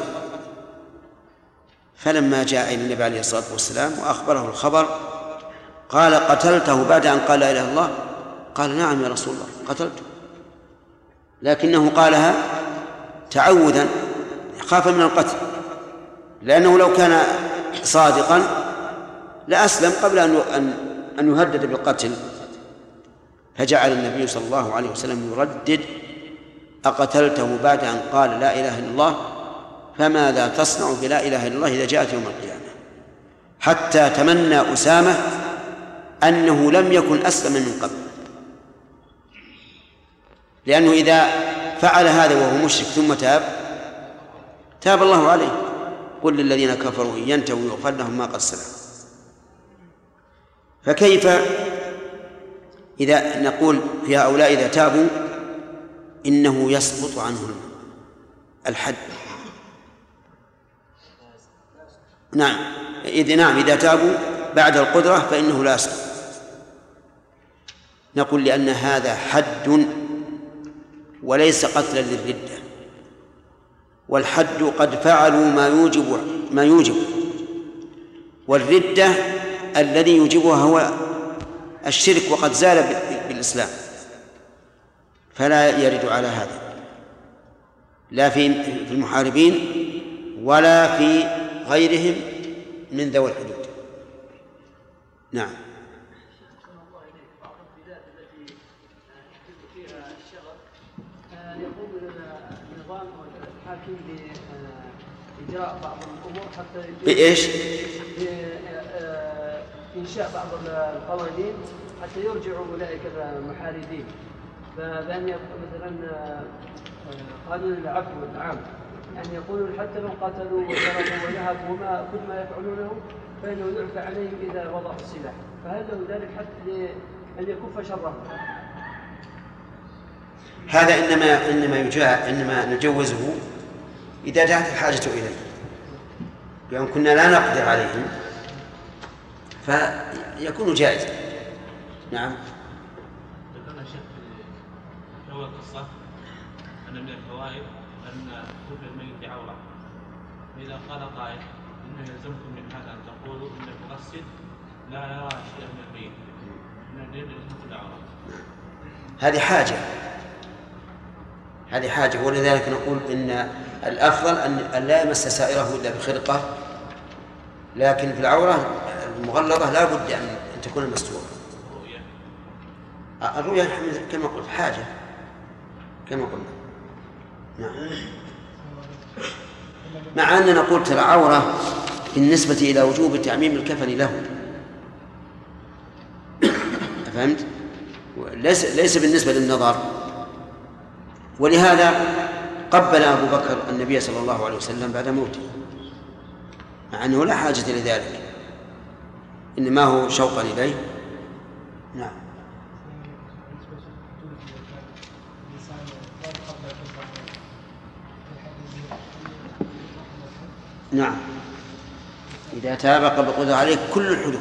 فلما جاء إلى النبي عليه الصلاة والسلام وأخبره الخبر قال قتلته بعد أن قال لا إله إلا الله؟ قال نعم يا رسول الله قتلته، لكنه قالها تعوذا خافا من القتل، لأنه لو كان صادقا لأسلم قبل أن يهدد بالقتل. فجعل النبي صلى الله عليه وسلم يردد أقتلته بعد أن قال لا إله إلا الله؟ فماذا تصنع بلا إله إلا الله إذا جاءت يوم القيامة؟ حتى تمنى أسامة أنه لم يكن أسلم من قبل، لأنه إذا فعل هذا وهو مشرك ثم تاب الله عليه. قل للذين كفروا إن ينتهوا يغفر لهم ما قد سلف. فكيف إذا نقول في هؤلاء إذا تابوا إنه يسقط عنهم الحد؟ نعم إذا تابوا بعد القدرة فإنه لا يسقط. نقول لأن هذا حد وليس قتلا للردة، والحد قد فعلوا ما يوجب، والردة الذي يوجبها هو الشرك وقد زال بالإسلام، فلا يرد على هذا لا في المحاربين ولا في غيرهم من ذوي الحدود. نعم. يقوم النظام والحاكم بإجراء بعض الأمور حتى بإيش؟ بإنشاء بعض القوانين حتى يرجعوا أولئك المحاربين، بأن مثلا قانون العفو والعام، يعني يقولون حتى لو قتلوا وسرقوا ونهبوا وما كل ما يفعلونه فإنه يعفى عليهم إذا وضعوا السلاح. فهل له ذلك حتى أن يكف شرهم؟ هذا إنما نجوزه إذا جاءت الحاجة إليه، بأن كنا لا نقدر عليهم فيكون جائزا. نعم. ذكرنا شيخ في أول قصة أن من الفوائد أن كفر الميت عورة، فإذا قال قائل إنه يلزمكم من هذا أن تقولوا إن المغسل لا يرى شيئا من الميت، إن الدين يلزمكم العورة. هذه حاجة، ولذلك نقول إن الأفضل أن لا يمس سائره إلا بخرقة، لكن في العورة المغلظة لا بد أن تكون مستورة. الرؤيا كما قلت حاجة كما قلنا. نعم. مع أننا نقول ترى عورة بالنسبة إلى وجوب تعميم الكفن له، فهمت؟ ليس بالنسبة للنظر. ولهذا قبل أبو بكر النبي صلى الله عليه وسلم بعد موته، مع أنه لا حاجة لذلك، إنما هو شوقا إليه. نعم. نعم إذا تاب قبل القدرة عليه كل الحدود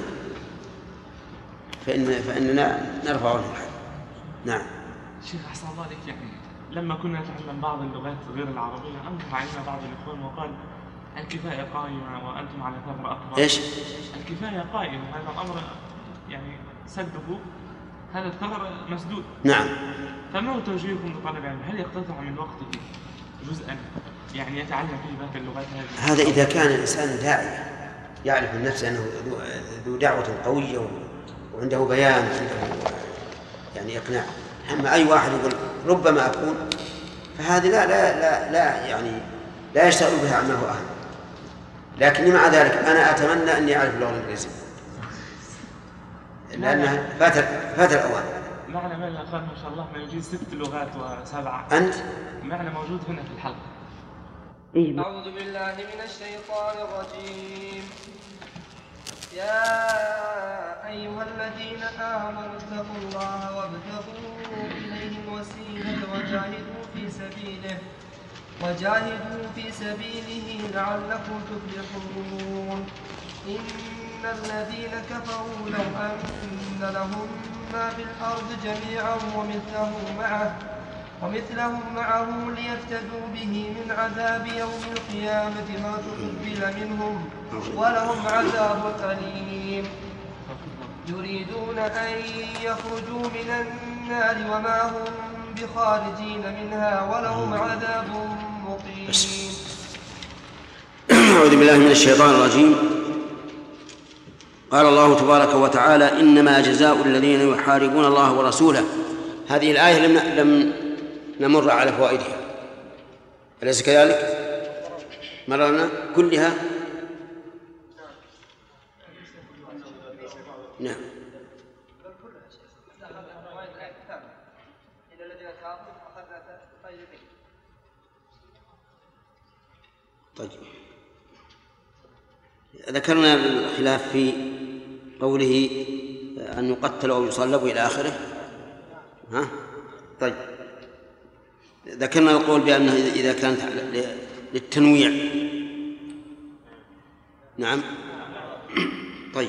فإننا نرفع عنه الحد. نعم. شيخ أحسن الله عليك، يعني لما كنا نتعلم بعض اللغات غير العربية أنكر علينا بعض الإخوان وقال الكفاية قائمة وأنتم على ثغر أكبر. إيش؟ الكفاية قائمة، هذا الأمر يعني سده، هذا الثغر مسدود. نعم. فما هو توجيهكم لطالب العلم؟ هل يقتطع من وقته جزءا يعني يتعلم فيه باقي اللغات هذه؟ هذا إذا كان الإنسان داعية يعرف من نفسه أنه ذو دعوة قوية وعنده بيان وعنده يعني إقناع. أما أي واحد يقول ربما أكون، فهذه لا يعني لا يشتغل بها عما هو أهل. لكن مع ذلك أنا أتمنى أني أعرف اللغة الإنجليزية لأنها فات الأوان. معنا من الأخوان ما شاء الله ما يجيز 6 لغات و7. أنت؟ معنا موجود هنا في الحلقة. أعوذ بالله من الشيطان الرجيم. يا أيها الذين آمنوا اتقوا الله وابتغوا إليه الوسيلة وجاهدوا في سبيله لعلكم تفلحون. إن الذين كفروا لو أن لهم ما في الأرض جميعا ومثله معه ليفتدوا به من عذاب يوم القيامة ما تقبل منهم ولهم عذاب أليم. يريدون أن يخرجوا من النار وما هم بخارجين منها ولهم عذاب مقيم. أعوذ بالله من الشيطان الرجيم. قال الله تبارك وتعالى: إنما جزاء الذين يحاربون الله ورسوله. هذه الآية لم نمر على فوائدها، أليس كذلك؟ مررنا كلها. نعم. طيب، ذكرنا الخلاف في قوله أن يقتل أو يصلب إلى آخره. طيب، ذكرنا القول بأنه إذا كانت للتنويع. نعم. طيب،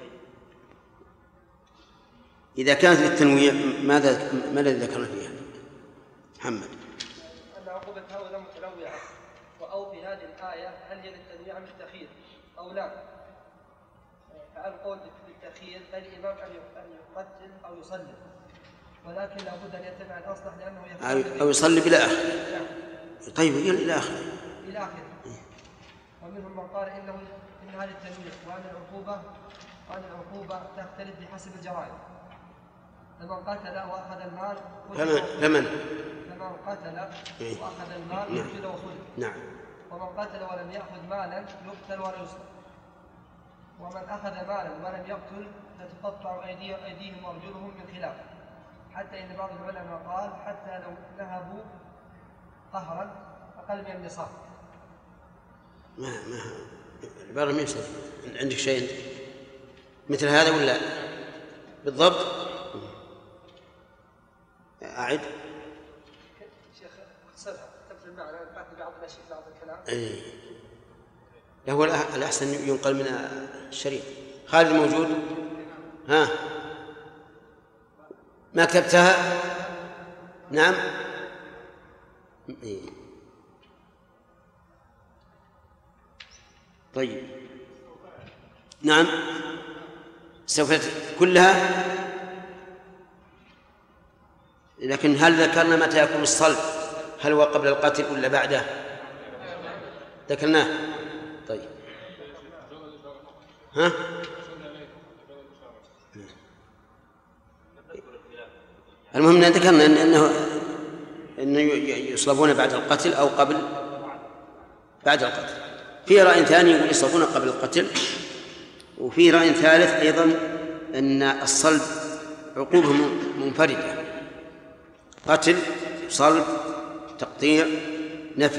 إذا كانت للتنويع ماذا ذكرنا فيها محمد؟ أن عقوبة هؤلاء متنوعة، أو في هذه الآية هل هي للتنويع من التأخير أو لا؟ فالقول بالتأخير الإمام أن يقتل أو يصلي، ولكن لابد أن يتبع الأصلح لأنه أو يصلي إلى آخره. طيب، إلى آخره. ومنهم من قال إن هذا التنويع وأن العقوبة تختلف بحسب الجرائم. فمن قتل وأخذ المال فمن قتل وأخذ المال يقتل وصلب. نعم. ومن قتل ولم يأخذ مالا يقتل ولا يصلب. ومن أخذ مالا ولم يقتل فتقطع أيديهم وأرجلهم من خلاف، حتى إن بعض العلماء قال حتى لو نهبوا قهرا أقل من النصاب. ما العبارة ما يصير. عندك شيء مثل هذا ولا بالضبط؟ أعد. شيخ اختصرها تبذل المعنى بعض الأشياء بعض الكلام. هو الأحسن ينقل من الشريط. خالد موجود؟ ما كتبتها؟ نعم. طيب، نعم. سوف كلها، لكن هل ذكرنا متى يكون الصلب؟ هل هو قبل القتل ولا بعده؟ ذكرناه. طيب، المهم أن ذكرنا أنه يصلبون بعد القتل أو بعد القتل. في رأي ثاني يقول يصلبون قبل القتل، وفي رأي ثالث أيضا أن الصلب عقوبة منفردة: قتل، صلب، تقطيع، نفي،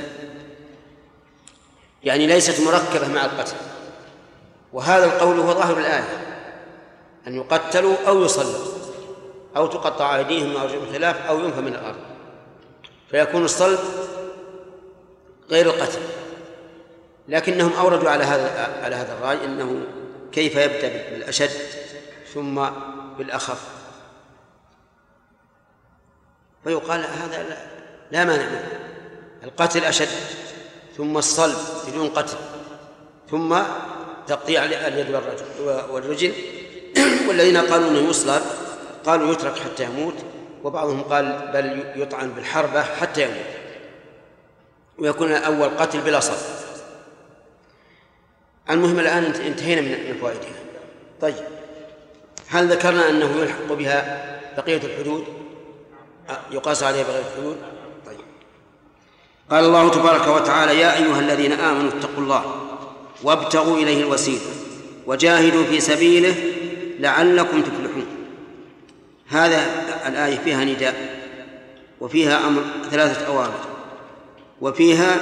يعني ليست مركبة مع القتل. وهذا القول هو ظاهر الآية، أن يقتلوا أو يصلبوا أو تقطع أيديهم وأرجلهم خلاف أو ينفى من الأرض، فيكون الصلب غير القتل. لكنهم أوردوا على هذا الرأي أنه كيف يبدأ بالأشد ثم بالأخف، فيقال هذا لا مانع منه. القتل أشد، ثم الصلب بدون قتل، ثم تقطيع اليد والرجل. والذين قالوا أنه يصلب قالوا يترك حتى يموت، وبعضهم قال بل يطعن بالحربة حتى يموت ويكون أول قتل بلا صلب. المهم الآن انتهينا من فوائدها. طيب، هل ذكرنا أنه يلحق بها بقية الحدود، يقاس عليها بقية الحدود؟ طيب، قال الله تبارك وتعالى: يا أيها الذين آمنوا اتقوا الله وابتغوا إليه الوسيلة وجاهدوا في سبيله لعلكم تفلحون. هذا الآية فيها نداء، وفيها أمر 3 أوامر، وفيها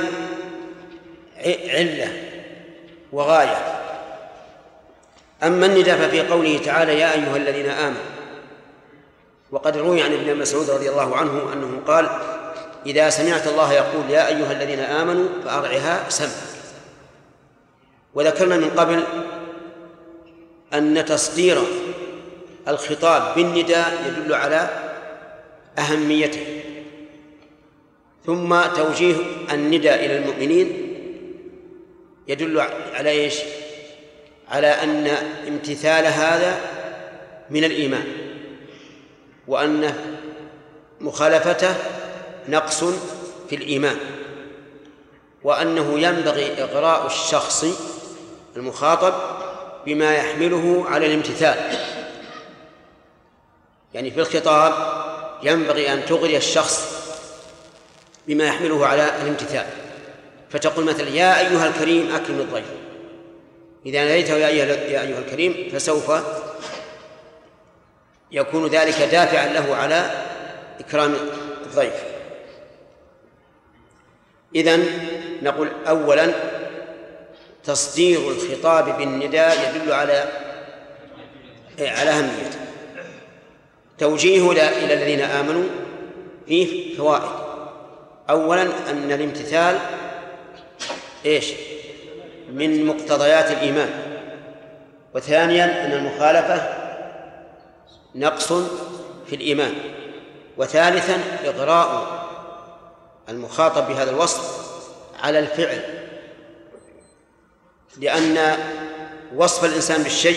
علة وغاية. أما النداء ففي قوله تعالى: يا أيها الذين آمنوا، وقد روي عن ابن مسعود رضي الله عنه أنه قال: إذا سمعت الله يقول يا أيها الذين آمنوا فأرعها سمعك. وذكرنا من قبل أن تصدير الخطاب بالنداء يدل على أهميته، ثم توجيه النداء إلى المؤمنين يدل على إيش؟ على أن امتثال هذا من الإيمان، وأن مخالفته نقص في الإيمان، وأنه ينبغي إغراء الشخص المخاطب بما يحمله على الامتثال. يعني في الخطاب ينبغي أن تغري الشخص بما يحمله على الامتثال، فتقول مثلا: يا أيها الكريم أكرم الضيف. إذا ناديته يا أيها الكريم فسوف يكون ذلك دافعا له على إكرام الضيف. إذن نقول أولا تصدير الخطاب بالنداء يدل على أهميته. توجيهه إلى الذين آمنوا فيه فوائد. أولا أن الامتثال من مقتضيات الإيمان، وثانيا أن المخالفة نقص في الإيمان، وثالثا إغراء المخاطب بهذا الوصف على الفعل، لأن وصف الإنسان بالشيء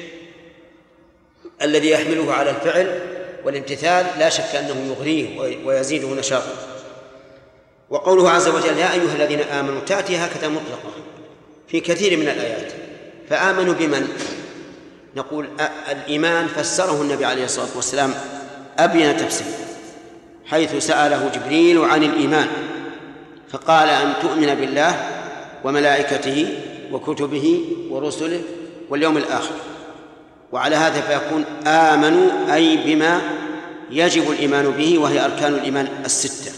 الذي يحمله على الفعل والامتثال لا شك أنه يغريه ويزيده نشاطا. وقوله عز وجل يا أيها الذين آمنوا تأتي هكذا مطلقة في كثير من الآيات. فآمنوا بمن؟ نقول الإيمان فسره النبي عليه الصلاة والسلام أبين تفسير، حيث سأله جبريل عن الإيمان فقال أن تؤمن بالله وملائكته وكتبه ورسله واليوم الآخر. وعلى هذا فيكون آمنوا أي بما يجب الإيمان به، وهي أركان الإيمان الستة.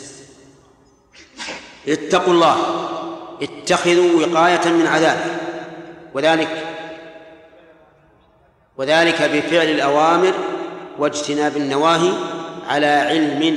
اتقوا الله، اتخذوا وقاية من عذابه، وذلك بفعل الأوامر واجتناب النواهي على علم،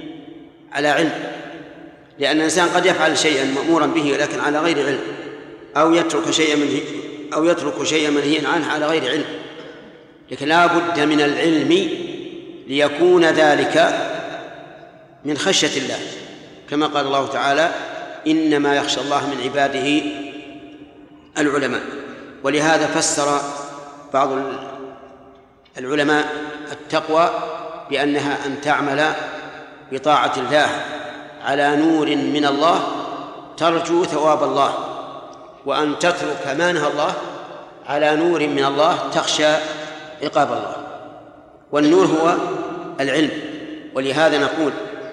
لأن الإنسان قد يفعل شيئا مأمورا به لكن على غير علم، أو يترك شيئا منهيا عنه على غير علم، لكن لا بد من العلم ليكون ذلك من خشية الله، كما قال الله تعالى إنما يخشى الله من عباده العلماء. ولهذا فسر بعض العلماء التقوى بأنها أن تعمل بطاعة الله على نور من الله ترجو ثواب الله، وأن تترك ما نهى الله على نور من الله تخشى عقاب الله. والنور هو العلم. ولهذا نقول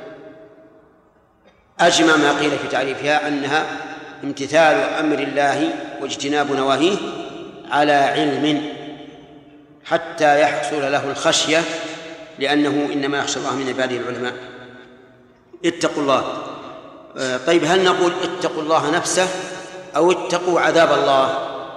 أجمع ما قيل في تعريفها أنها امتثال أمر الله واجتناب نواهيه على علم حتى يحصل له الخشية، لأنه إنما يخشى الله من عباده العلماء. اتقوا الله. طيب هل نقول اتقوا الله نفسه أو اتقوا عذاب الله؟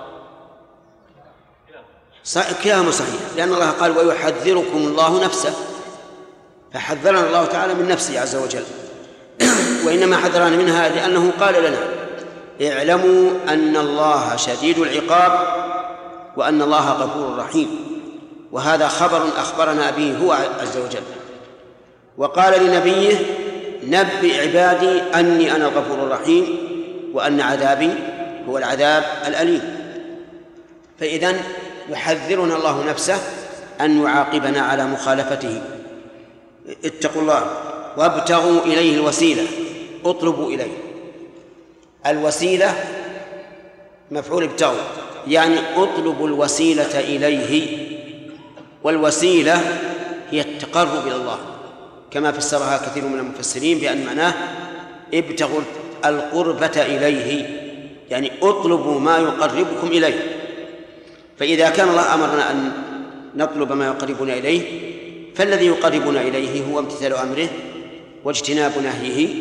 كلاهما صحيح، لأن الله قال ويحذركم الله نفسه، فحذرنا الله تعالى من نفسه عز وجل، وإنما حذرنا منها لأنه قال لنا اعلموا أن الله شديد العقاب وأن الله غفور رحيم، وهذا خبر أخبرنا به هو عز وجل. وقال لنبيه نبئ عبادي أني أنا الغفور الرحيم وأن عذابي هو العذاب الأليم. فإذن يحذرنا الله نفسه أن يعاقبنا على مخالفته. اتقوا الله وابتغوا إليه الوسيلة، اطلبوا إليه. الوسيلة مفعول ابتغوا، يعني اطلبوا الوسيلة إليه، والوسيلة هي التقرب إلى الله، كما فسرها كثير من المفسرين بأن معناه ابتغوا القربة إليه، يعني اطلبوا ما يقربكم إليه. فإذا كان الله أمرنا أن نطلب ما يقربنا إليه، فالذي يقربنا إليه هو امتثال أمره واجتناب نهيه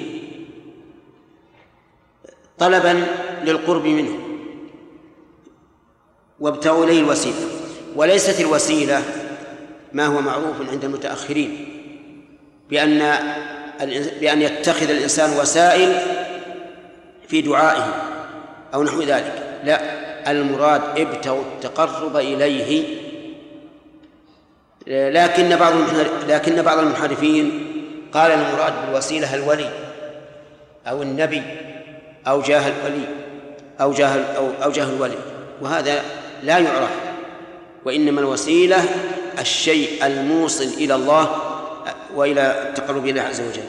طلبا للقرب منه. وابتغوا إليه الوسيلة، وليست الوسيلة ما هو معروف عند المتأخرين بأن يتخذ الإنسان وسائل في دعائه أو نحو ذلك. لا، المراد ابتغوا التقرب إليه. لكن بعض المحرفين قال المراد بالوسيلة الولي أو النبي أو جاه الولي أو جاه الولي، وهذا لا يعرف، وإنما الوسيلة الشيء الموصل إلى الله وإلى التقرب إلى عز وجل.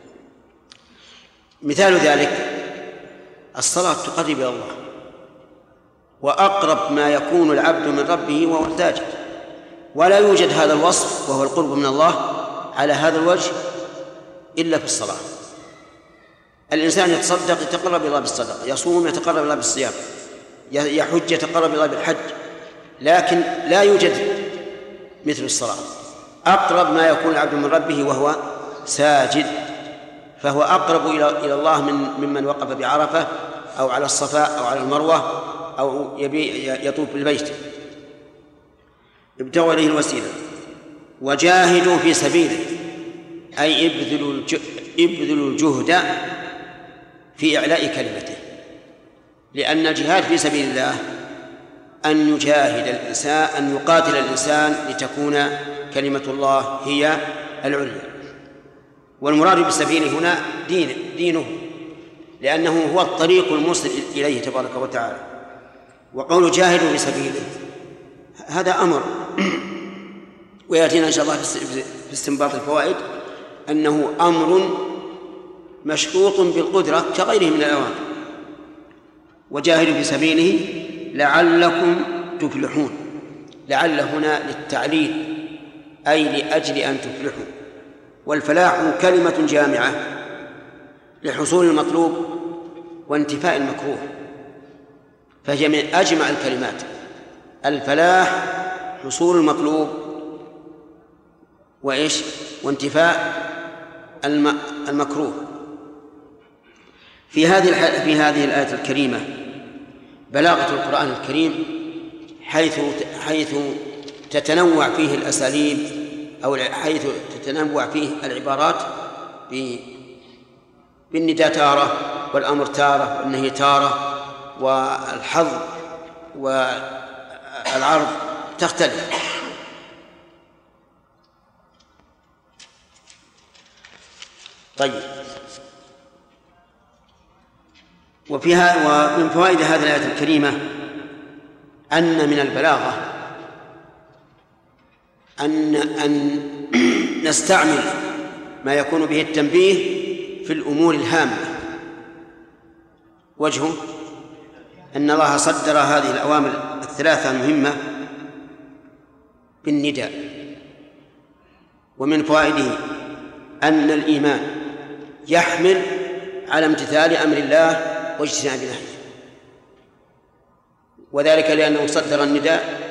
مثال ذلك الصلاة تقرب إلى الله، وأقرب ما يكون العبد من ربه وهو ساجد، ولا يوجد هذا الوصف وهو القرب من الله على هذا الوجه إلا في الصلاة. الإنسان يتصدق يتقرب إلى الله بالصدقة، يصوم يتقرب إلى الله بالصيام، يحج يتقرب إلى الله بالحج، لكن لا يوجد مثل الصلاة. أقرب ما يكون العبد من ربه وهو ساجد، فهو أقرب إلى الله ممن وقف بعرفة أو على الصفاء أو على المروة أو يطوف بالبيت. ابتغوا إليه الوسيلة وجاهدوا في سبيله، أي ابذلوا الجهد في إعلاء كلمته، لأن الجهاد في سبيل الله أن يجاهد الإنسان، أن يقاتل الإنسان لتكون كلمة الله هي العليا. والمراد بسبيله هنا دينه، لأنه هو الطريق الموصل إليه تبارك وتعالى. وقول جاهدوا في سبيله هذا أمر، ويأتينا إن شاء الله في استنباط الفوائد أنه أمر مشروط بالقدرة كغيره من الأوامر. وجاهدوا في سبيله لعلكم تفلحون. لعل هنا للتعليل، أي لأجل أن تفلحوا. والفلاح كلمة جامعة لحصول المطلوب وانتفاء المكروه، فهي من أجمع الكلمات. الفلاح حصول المطلوب وانتفاء المكروه. في هذه الآية الكريمة بلاغة القرآن الكريم، حيث تتنوع فيه الأساليب أو حيث تتنوع فيه العبارات بالنداء تارة، والأمر تارة، والنهي تارة، والحظ والعرض تختلف. طيب، ومن فوائد هذه الآية الكريمة أن من البلاغة أن نستعمل ما يكون به التنبيه في الأمور الهامة. وجهه أن الله صدر هذه الأوامر الثلاثة المهمة بالنداء. ومن فوائده أن الإيمان يحمل على امتثال أمر الله واجتناب نهيه، وذلك لأنه صدر النداء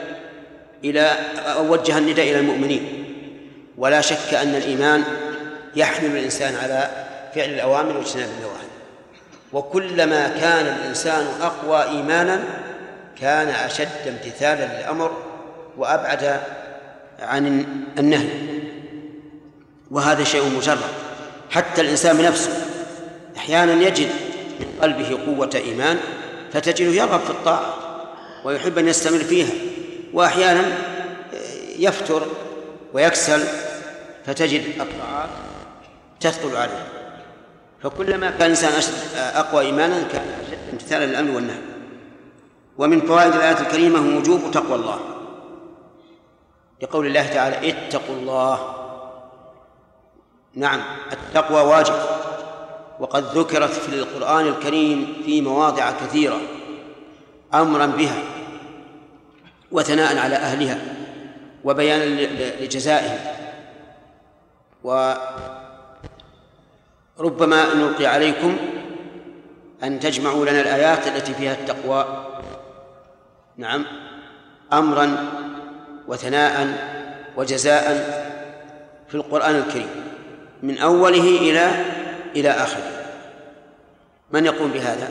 وجه النداء إلى المؤمنين. ولا شك أن الإيمان يحمل الإنسان على فعل الأوامر واجتناب النواهي، وكلما كان الإنسان أقوى إيمانا كان أشد امتثالا للأمر وأبعد عن النهي. وهذا شيء مجرد، حتى الإنسان بنفسه أحيانا يجد من قلبه قوة إيمان فتجده يرغب في الطاعة ويحب أن يستمر فيها، وأحيانا يفتر ويكسل فتجد الطاعات تثقل عليه. فكلما كان الإنسان أقوى إيمانا كان امتثالا للأمر والنهي. ومن فوائد الآية الكريمة وجوب تقوى الله، لقول الله تعالى اتقوا الله. نعم، التقوى واجب، وقد ذكرت في القرآن الكريم في مواضع كثيرة أمرا بها وثناء على أهلها وبيانا لجزائهم. وربما نلقي عليكم أن تجمعوا لنا الآيات التي فيها التقوى، نعم، أمرا وثناء وجزاء في القرآن الكريم من أوله إلى آخره. من يقوم بهذا؟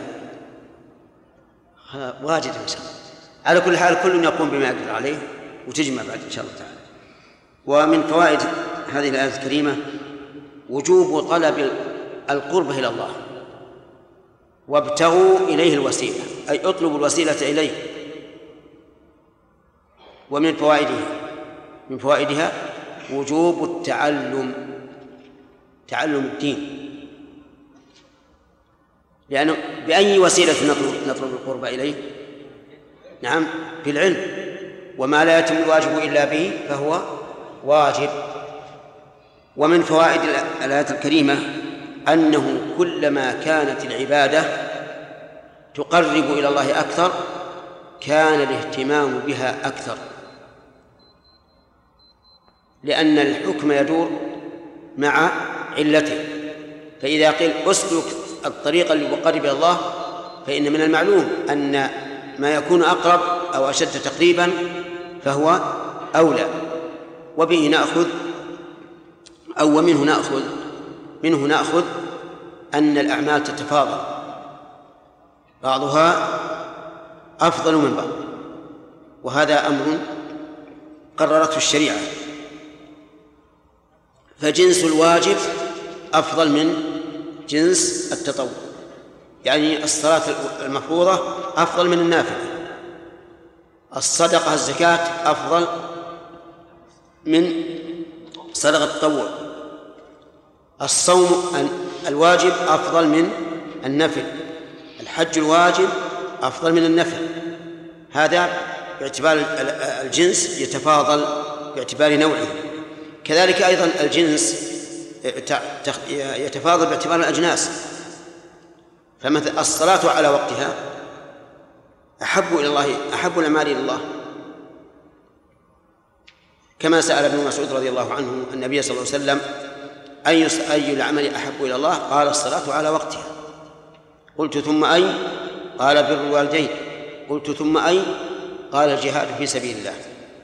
واجد إن شاء الله. على كل حال كل يقوم بما يقدر عليه، وتجمع بعد إن شاء الله تعالى. ومن فوائد هذه الآية الكريمة وجوب طلب القربة إلى الله، وابتغوا إليه الوسيلة، أي اطلبوا الوسيلة إليه. ومن فوائدها وجوب تعلم الدين، لأنه بأي وسيلة نطلب القربة إليه؟ نعم، بالعلم، وما لا يتم الواجب إلا به فهو واجب. ومن فوائد الآية الكريمة أنه كلما كانت العبادة تقرب إلى الله أكثر كان الاهتمام بها أكثر، لأن الحكم يدور مع علته. فإذا قيل أسلك الطريق المقرب إلى الله فإن من المعلوم أن ما يكون أقرب أو أشد تقريبا فهو أولى. وبه نأخذ أو منه نأخذ أن الأعمال تتفاضل، بعضها أفضل من بعض، وهذا أمر قررته الشريعة. فجنس الواجب أفضل من جنس التطوع، يعني الصلاة المفروضة أفضل من النافلة، الصدقة الزكاة أفضل من صدقة التطوع، الصوم الواجب أفضل من النفل، الحج الواجب أفضل من النفل. هذا باعتبار الجنس يتفاضل باعتبار نوعه. كذلك أيضا الجنس يتفاضل باعتبار الأجناس. فمثل الصلاة على وقتها أحب الأعمال إلى الله، كما سأل ابن مسعود رضي الله عنه النبي صلى الله عليه وسلم أي العمل أحب إلى الله؟ قال الصلاة على وقتها. قلت ثم أي؟ قال بر الوالدين. قلت ثم أي؟ قال الجهاد في سبيل الله.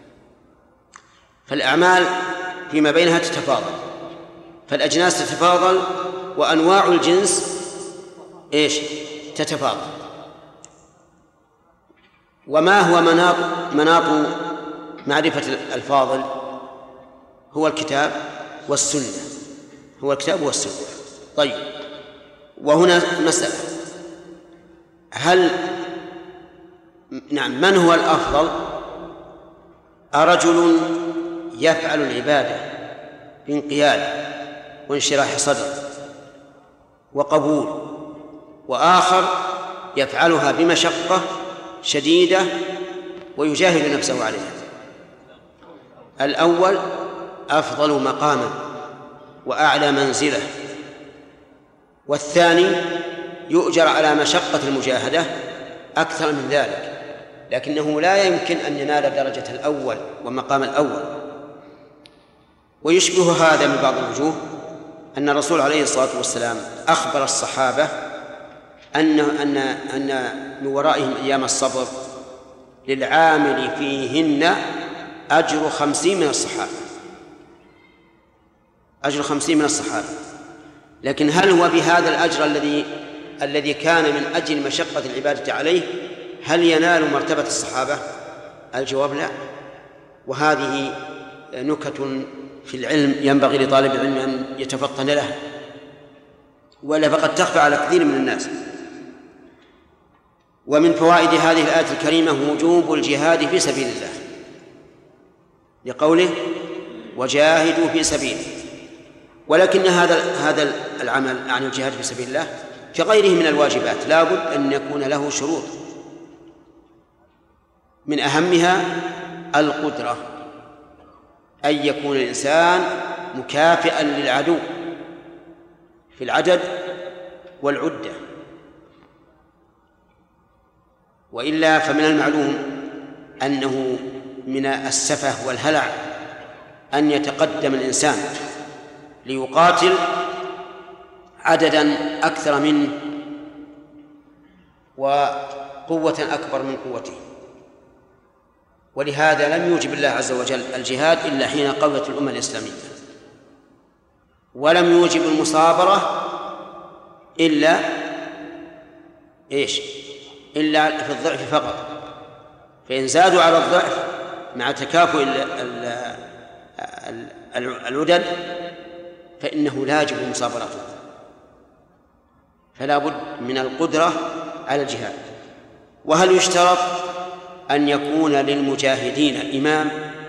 فالأعمال فيما بينها تتفاضل، فالأجناس تتفاضل وأنواع الجنس تتفاضل. وما هو مناط معرفة الفاضل؟ هو الكتاب والسنة، طيب، وهنا مسألة، من هو الأفضل؟ أرجل يفعل العبادة بانقياد وانشراح صدر وقبول، وآخر يفعلها بمشقة شديدة ويجاهد نفسه عليها؟ الأول أفضل مقاما وأعلى منزلة، والثاني يؤجر على مشقة المجاهدة أكثر من ذلك، لكنه لا يمكن أن ينال درجة الأول ومقام الأول. ويشبه هذا من بعض الوجوه أن الرسول عليه الصلاة والسلام أخبر الصحابة أن من ورائهم أيام الصبر للعامل فيهن أجر 50 من الصحابة، لكن هل هو بهذا الأجر الذي كان من أجل مشقة العبادة عليه هل ينال مرتبة الصحابة؟ الجواب لا. وهذه نكت في العلم ينبغي لطالب العلم أن يتفطن لها، ولا فقد تخفى على كثير من الناس. ومن فوائد هذه الآية الكريمة وجوب الجهاد في سبيل الله، لقوله وجاهدوا في سبيله. ولكن هذا العمل عن الجهاد في سبيل الله كغيره من الواجبات لا بد أن يكون له شروط، من أهمها القدرة، أن يكون الإنسان مكافئا للعدو في العدد والعدة، وإلا فمن المعلوم أنه من السفه والهلع أن يتقدم الإنسان ليقاتل عددا أكثر منه وقوة أكبر من قوته. ولهذا لم يوجب الله عز وجل الجهاد إلا حين قوت الأمة الإسلامية، ولم يوجب المصابرة إلا في الضعف فقط. فإن زادوا على الضعف مع تكافؤ العدد فإنه لا يجب مصابرته، فلا بد من القدرة على الجهاد. وهل يشترط أن يكون للمجاهدين إمام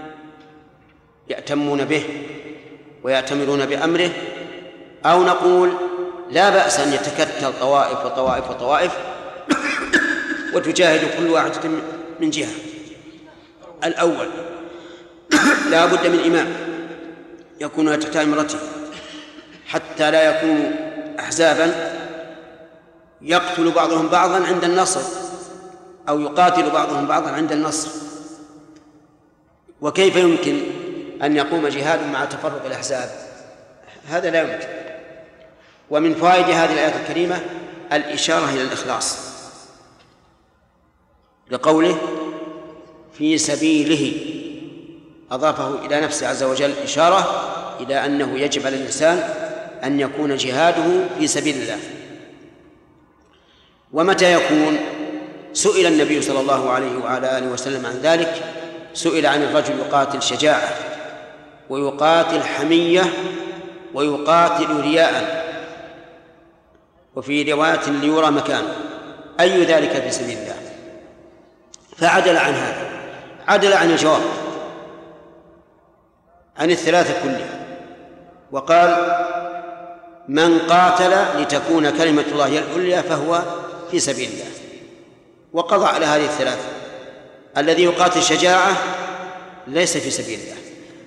يأتمون به ويأتمرون بأمره، أو نقول لا بأس أن يتكتل طوائف وطوائف وطوائف وتجاهد كل واحدة من جهة؟ الأول لا بد من إمام يكون تحت إمرته حتى لا يكونوا أحزابا يقتل بعضهم بعضا عند النصر أو يقاتل بعضهم بعضا عند النصر. وكيف يمكن أن يقوم جهاد مع تفرق الأحزاب؟ هذا لا يمكن. ومن فوائد هذه الآية الكريمة الإشارة إلى الإخلاص، لقوله في سبيله، أضافه إلى نفسه عز وجل إشارة إلى أنه يجب على الإنسان أن يكون جهاده في سبيل الله. ومتى يكون؟ سئل النبي صلى الله عليه وعلى آله وسلم عن ذلك، سئل عن الرجل يقاتل شجاعة ويقاتل حمية ويقاتل رياء، وفي رواية ليرى مكانه، أي ذلك في سبيل الله؟ فعدل عن هذا، عدل عن الجواب عن الثلاثة كلها، وقال من قاتل لتكون كلمة الله هي العليا فهو في سبيل الله، وقضى على هذه الثلاثة. الذي يقاتل شجاعة ليس في سبيل الله،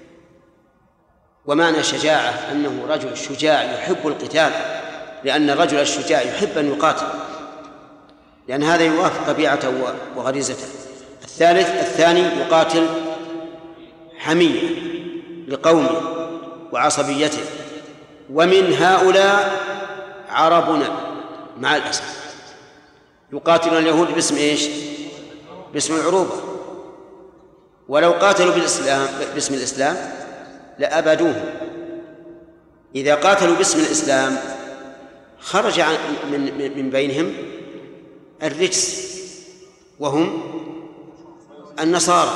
ومعنى الشجاعة أنه رجل شجاع يحب القتال، لأن الرجل الشجاع يحب أن يقاتل، لأن هذا يوافق طبيعته وغريزته. الثاني يقاتل حمية لقومه وعصبيته، ومن هؤلاء عربنا مع الأسف يقاتلون اليهود باسم إيش؟ باسم العروبة، ولو قاتلوا باسم الإسلام لأبدوه. إذا قاتلوا باسم الإسلام خرج من بينهم الرجس وهم النصارى،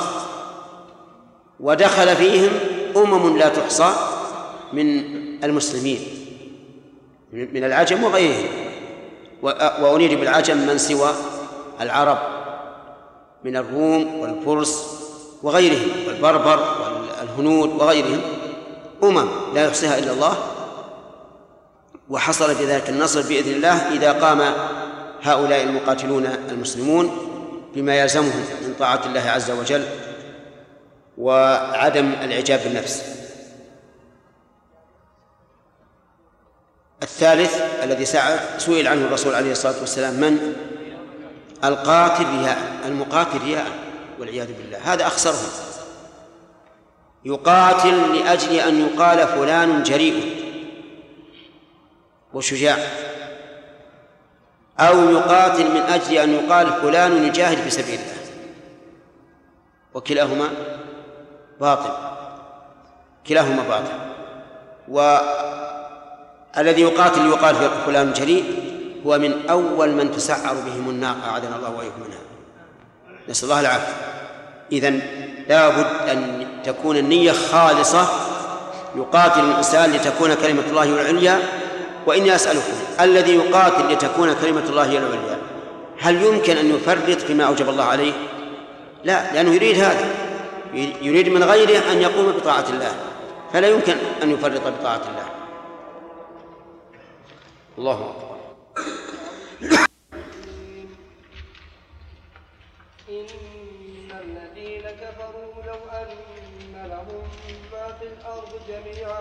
ودخل فيهم لا تحصى من المسلمين من العجم وغيرهم، وأريد بالعجم من سوى العرب من الروم والفرس وغيرهم والبربر والهنود وغيرهم، لا يحصيها إلا الله. وحصل بذلك النصر بإذن الله إذا قام هؤلاء المقاتلون المسلمون بما يلزمهم من طاعة الله عز وجل وعدم الإعجاب بالنفس. الثالث الذي سئل عنه الرسول عليه الصلاة والسلام من؟ القاتل رياء، المقاتل رياء والعياذ بالله، هذا أخسرهم. يقاتل لأجل أن يقال فلان جريء وشجاع، أو يقاتل من أجل أن يقال فلان يجاهد في سبيل الله، وكلاهما باطل، كلاهما باطل. والذي يقاتل يقال فلان جريء هو من أول من تسعر بهم النار، أعاذنا الله وإياكم منها، نسأل الله العافية. إذن لا بد أن تكون النية خالصة، يقاتل الإنسان لتكون كلمة الله العليا. وإني أسألكم، الذي يقاتل لتكون كلمة الله هي العليا هل يمكن أن يفرط فيما أوجب الله عليه؟ لا، لأنه يريد هذا، يريد من غيره أن يقوم بطاعة الله، فلا يمكن أن يفرط بطاعة الله. الله أكبر. إن الذين كفروا لو أن لهم ما في الأرض جميعا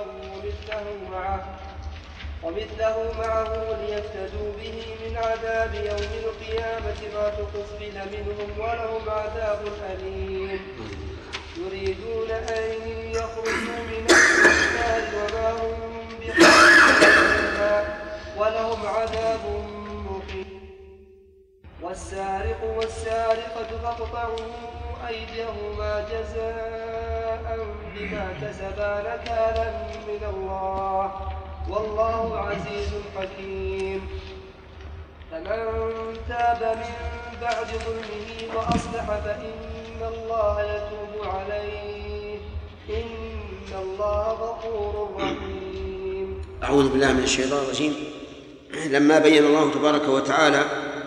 ومثله معه ليفتدوا به من عذاب يوم القيامة ما تقبل منهم ولهم عذاب أليم. يريدون أن يخرجوا من النار وما هم بخارجين منها ولهم عذاب مقيم. والسارق والسارقة فاقطعوا أيديهما جزاء بما كسبا نكالا من الله والله عزيز حكيم. فمن تاب من بعد ظلمه وأصلح فإن الله يتوب عليه إن إن الله غفور رحيم. أعوذ بالله من الشيطان الرجيم. لما بين الله تبارك وتعالى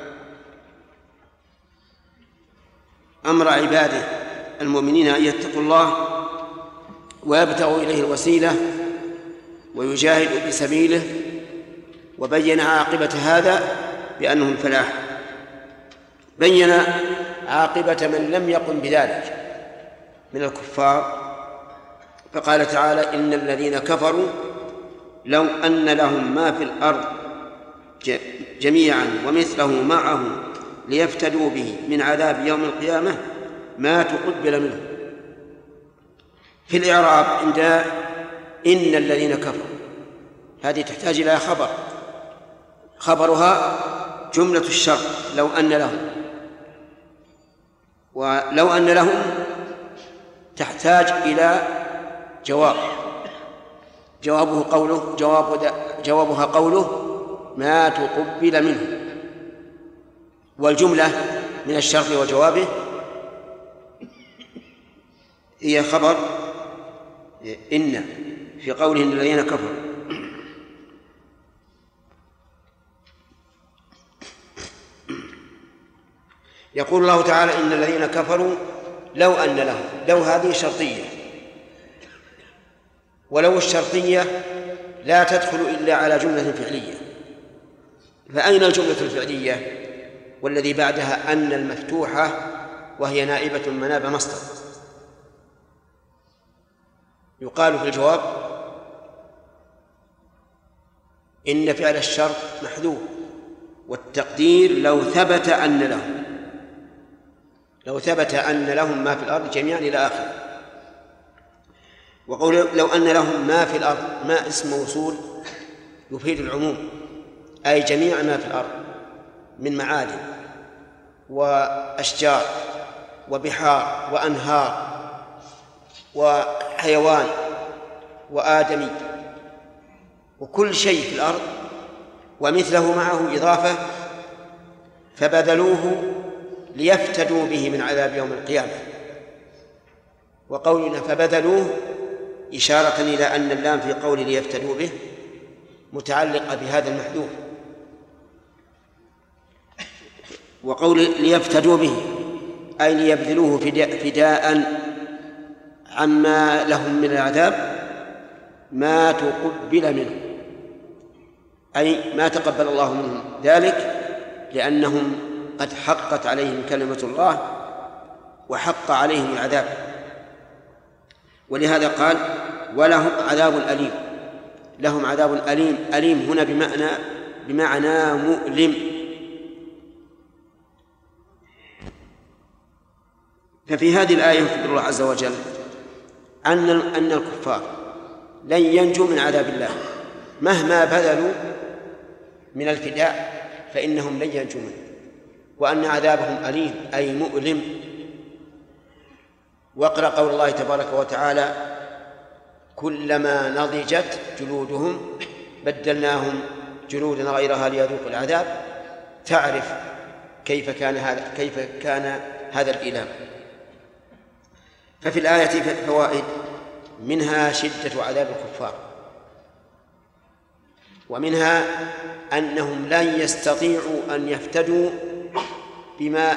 أمر عباده المؤمنين أن يتقوا الله ويبتغوا إليه الوسيلة ويجاهدوا في سبيله، وبين عاقبة هذا بأنه الفلاح. بين عاقبة من لم يقم بذلك من الكفار، فقال تعالى: إن الذين كفروا لو أن لهم ما في الأرض جميعا ومثله معه ليفتدوا به من عذاب يوم القيامة ما تقبل منه. في الإعراب عند إن الذين كفروا هذه تحتاج إلى خبرها جملة الشر لو أن لهم، ولو أن لهم تحتاج إلى جوابها قوله ما تقبل منه، والجملة من الشرط وجوابه هي خبر إن في قوله إن الذين كفروا. يقول الله تعالى: إن الذين كفروا لو أن لهم. لو هذه شرطية، ولو الشرطية لا تدخل إلا على جملة فعلية، فأين الجملة الفعلية؟ والذي بعدها أن المفتوحة وهي نائبة مناب مصدر. يقال في الجواب إن فعل الشرط محذوف، والتقدير لو ثبت أن لهم ما في الأرض جميعا إلى آخره. وقول لو أن لهم ما في الأرض، ما اسم موصول يفيد العموم، أي جميع ما في الأرض من معادن وأشجار وبحار وأنهار وحيوان وآدمي وكل شيء في الأرض ومثله معه إضافة، فبذلوه ليفتدوا به من عذاب يوم القيامة. وقولنا فبذلوه إشارة إلى أن اللام في قول ليفتدوا به متعلقة بهذا المحذوف. وقول ليفتدوا به أي ليبذلوه فداء عما لهم من العذاب ما تقبل منه، أي ما تقبل الله منهم ذلك، لأنهم قد حقت عليهم كلمة الله وحق عليهم العذاب. ولهذا قال: ولهم عذاب أليم. لهم عذاب أليم. أليم هنا بمعنى مؤلم. ففي هذه الآية يخبر الله عز وجل أن الكفار لن ينجوا من عذاب الله مهما بذلوا من الفداء، فإنهم لن ينجوا منه، وأن عذابهم أليم أي مؤلم. واقرأ قول الله تبارك وتعالى: كلما نضجت جلودهم بدلناهم جلودا غيرها ليذوقوا العذاب. تعرف كيف كان هذا الإيلام. ففي الآية فوائد، منها شدة عذاب الكفار، ومنها أنهم لن يستطيعوا أن يفتدوا بما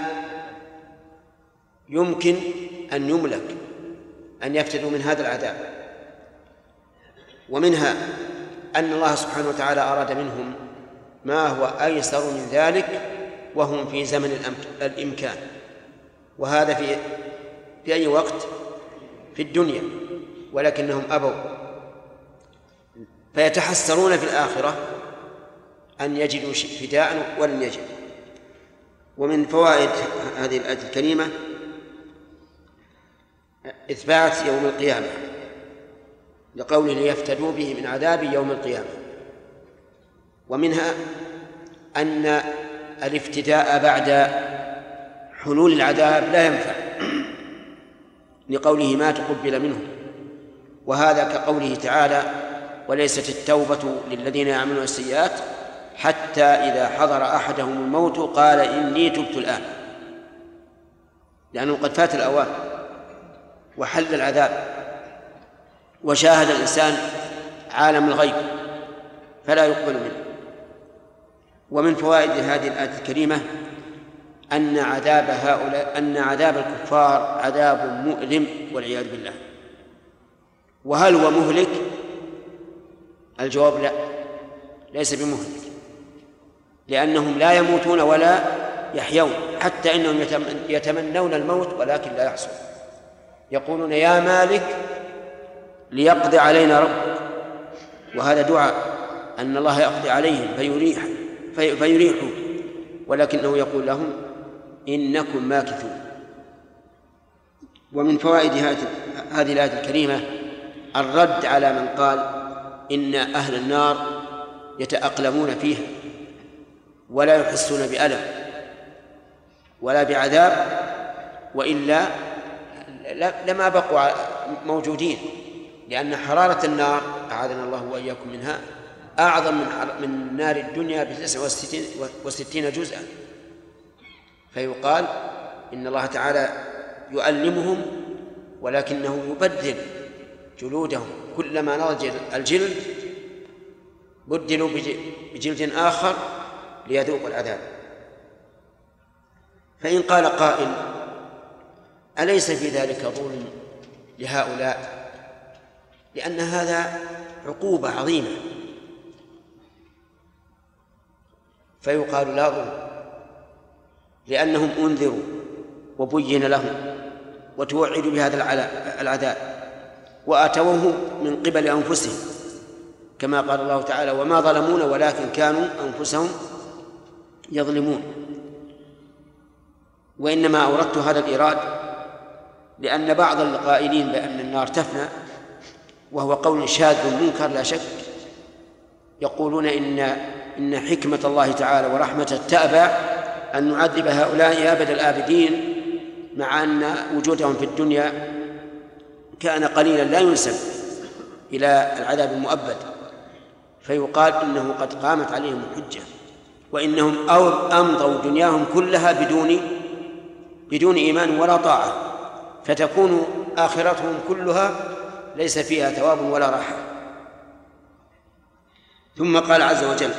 يمكن أن يملك، أن يفتدوا من هذا العذاب. ومنها أن الله سبحانه وتعالى أراد منهم ما هو أيسر من ذلك وهم في زمن الإمكان، وهذا في أي وقت في الدنيا، ولكنهم أبوا، فيتحسرون في الآخرة أن يجدوا فداء ولن يجد. ومن فوائد هذه الآية الكريمة إثبات يوم القيامة لقوله ليفتدوا به من عذاب يوم القيامة. ومنها أن الافتداء بعد حلول العذاب لا ينفع لقوله ما تقبل منه، وهذا كقوله تعالى: وليست التوبة للذين يعملون السيئات حتى إذا حضر أحدهم الموت قال إني تبت الآن، لأنه قد فات الأوان وحل العذاب. وشاهد الإنسان عالم الغيب فلا يقبل منه. ومن فوائد هذه الآية الكريمة أن عذاب الكفار عذاب مؤلم والعياذ بالله. وهل هو مهلك؟ الجواب لا، ليس بمهلك، لأنهم لا يموتون ولا يحيون، حتى إنهم يتمنون الموت ولكن لا يحصل. يقولون يا مالك ليقضي علينا ربك، وهذا دعاء أن الله يقضي عليهم فيريحوا، ولكنه يقول لهم إنكم ماكثون. ومن فوائد هذه الآية الكريمة الرد على من قال إن أهل النار يتأقلمون فيها ولا يحسون بألم ولا بعذاب، وإلا لما بقوا موجودين، لأن حرارة النار أعاذنا الله وإياكم منها أعظم من نار الدنيا ب69 جزءا. فيقال إن الله تعالى يؤلمهم ولكنه يبدل جلودهم، كلما نضج الجلد بدلوا بجلد آخر ليذوقوا العذاب. فإن قال قائل أليس في ذلك ظلم لهؤلاء؟ لأن هذا عقوبة عظيمة. فيقال لا ظلم، لأنهم أنذروا وبين لهم وتوعدوا بهذا العذاب وأتوه من قبل أنفسهم، كما قال الله تعالى وما ظلمون ولكن كانوا أنفسهم يظلمون. وإنما أوردت هذا الإيراد لأن بعض القائلين بأن النار تفنى، وهو قول شاذ منكر لا شك، يقولون إن حكمة الله تعالى ورحمته تأبى أن نعذب هؤلاء أبد الآبدين، مع أن وجودهم في الدنيا كان قليلا لا ينسب إلى العذاب المؤبد. فيقال إنه قد قامت عليهم الحجة، وإنهم أمضوا دنياهم كلها بدون إيمان ولا طاعة، فتكون آخرتهم كلها ليس فيها ثواب ولا راحة. ثم قال عز وجل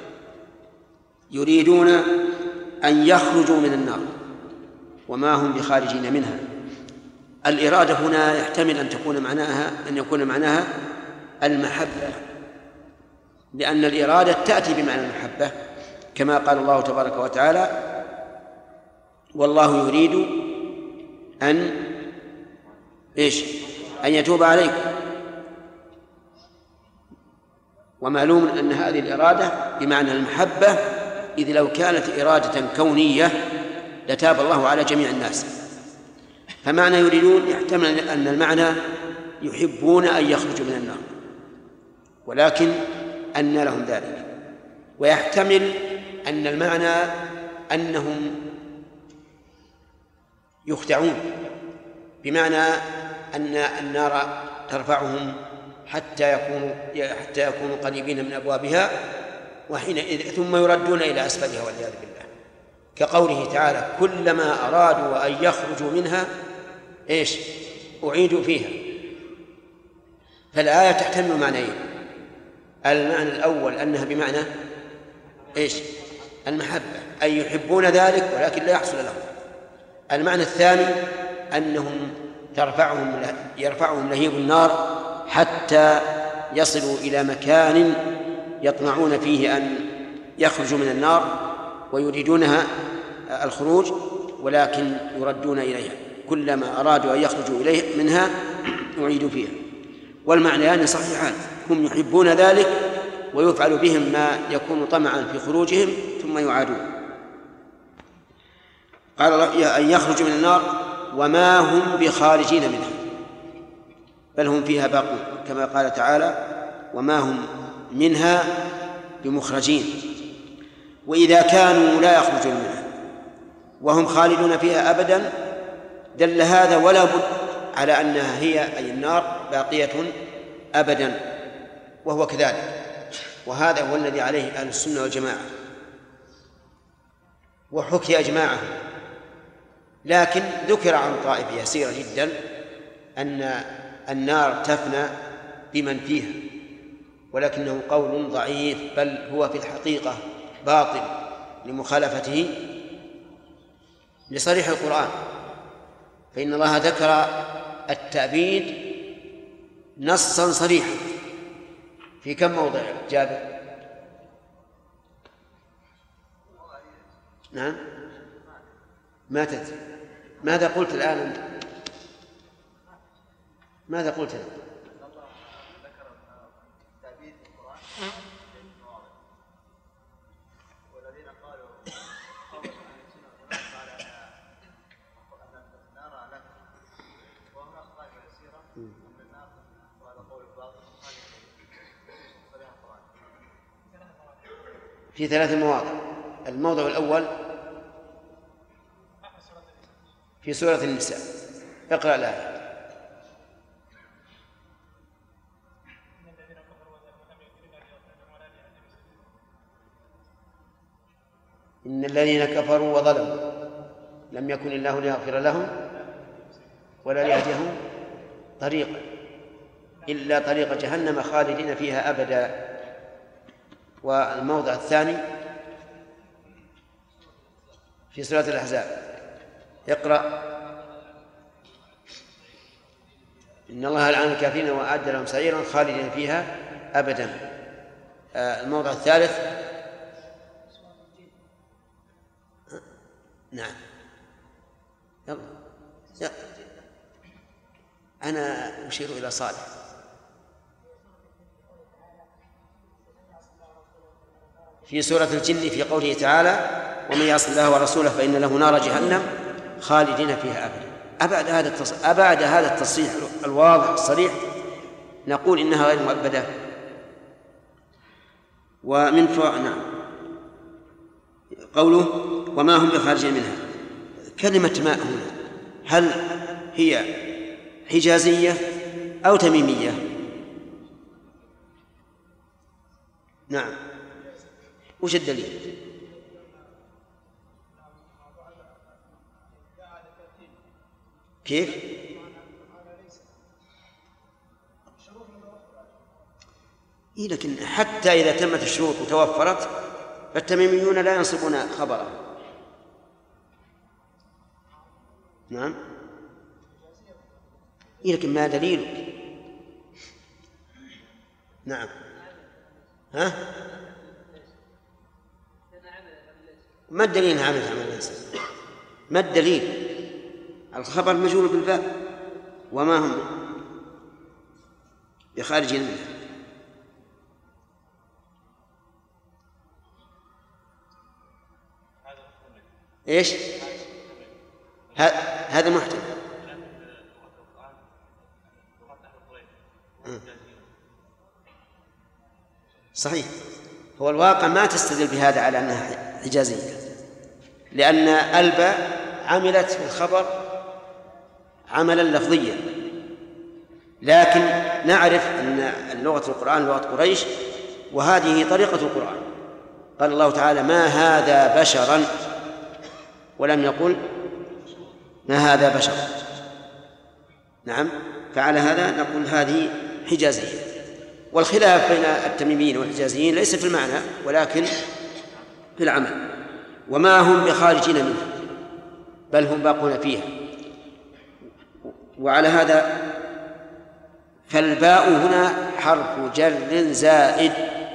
يريدون أن يخرجوا من النار وما هم بخارجين منها. الإرادة هنا يحتمل أن يكون معناها المحبة، لأن الإرادة تأتي بمعنى المحبة، كما قال الله تبارك وتعالى والله يريد أن يتوب عليكم. ومعلوم أن هذه الإرادة بمعنى المحبة، إذ لو كانت إرادة كونية لتاب الله على جميع الناس. فمعنى يريدون يحتمل أن المعنى يحبون أن يخرجوا من النار، ولكن أن لهم ذلك. ويحتمل أن المعنى أنهم يخدعون، بمعنى أن النار ترفعهم حتى يكونوا قريبين من أبوابها، وحينئذ ثم يردون إلى أسفلها والعياذ بالله، كقوله تعالى كلما أرادوا أن يخرجوا منها أعيدوا فيها. فالآية تحتمل معنيين: المعنى الأول أنها بمعنى المحبة، أي يحبون ذلك ولكن لا يحصل لهم. المعنى الثاني أنهم يرفعهم لهيب النار حتى يصلوا إلى مكان يطمعون فيه أن يخرجوا من النار ويريدونها الخروج، ولكن يردون إليها، كلما أرادوا أن يخرجوا منها أعيدوا فيها. والمعنيان صحيحان، هم يحبون ذلك ويفعل بهم ما يكون طمعا في خروجهم ثم يعادون. قال الله أن يخرجوا من النار وما هم بخارجين منها، بل هم فيها باقون، كما قال تعالى وما هم منها بمخرجين. وإذا كانوا لا يخرجون منها وهم خالدون فيها أبدا دل هذا ولا بد على أنها هي أي النار باقية أبدا، وهو كذلك. وهذا هو الذي عليه أهل السنة والجماعة، وحكي أجماعهم. لكن ذكر عن طائفة يسيرة جدا أن النار تفنى بمن فيها، ولكنه قول ضعيف، بل هو في الحقيقة باطل لمخالفته لصريح القرآن. فإن الله ذكر التأبيد نصا صريحا في كم موضع جابر؟ نعم، ما تدري. ماذا قلت الآن أنت؟ ماذا قلت أنت؟ في 3 مواضع. الموضع الأول في سورة النساء، اقرأ الآية. إن الذين كفروا وظلموا لم يكن الله ليغفر لهم ولا ليهديهم طريقا إلا طريق جهنم خالدين فيها أبدا. والموضع الثاني في سورة الأحزاب، اقرأ. إن الله لعن الكافرين وأعد لهم سعيرا خالدين فيها أبدا. الموضع الثالث، نعم، يلا. أنا أشير إلى صالح. في سورة الجن في قوله تعالى: ومن يعص الله ورسوله فإن له نار جهنم خالدين فيها أبدا. أبعد هذا التصريح الواضح الصريح نقول إنها غير مؤبدة. ومن نعم، قوله وما هم بخارجين منها. كلمة ماء هنا هل هي حجازية أو تميمية؟ نعم، وش الدليل؟ كيف؟ لكن حتى إذا تمت الشروط وتوفرت فالتميميون لا ينصبون خبره. نعم، لكن ما دليلك؟ نعم، ها؟ ما الدليل انها عملت عمل الانسان؟ ما الدليل؟ الخبر مجهول بالباء وما هم بخارجين منها. ايش؟ هذا محتمل. صحيح، هو الواقع ما تستدل بهذا على أنها حجازية، لأن الباء عملت في الخبر عملا لفظيا، لكن نعرف أن لغة القرآن لغة قريش، وهذه طريقة القرآن. قال الله تعالى: ما هذا بشرا، ولم يقل ما هذا بشر. نعم، فعلى هذا نقول هذه حجازية. والخلاف بين التميميين والحجازيين ليس في المعنى ولكن في العمل. وما هم بخارجين منها بل هم باقون فيها. وعلى هذا فالباء هنا حرف جر زائد،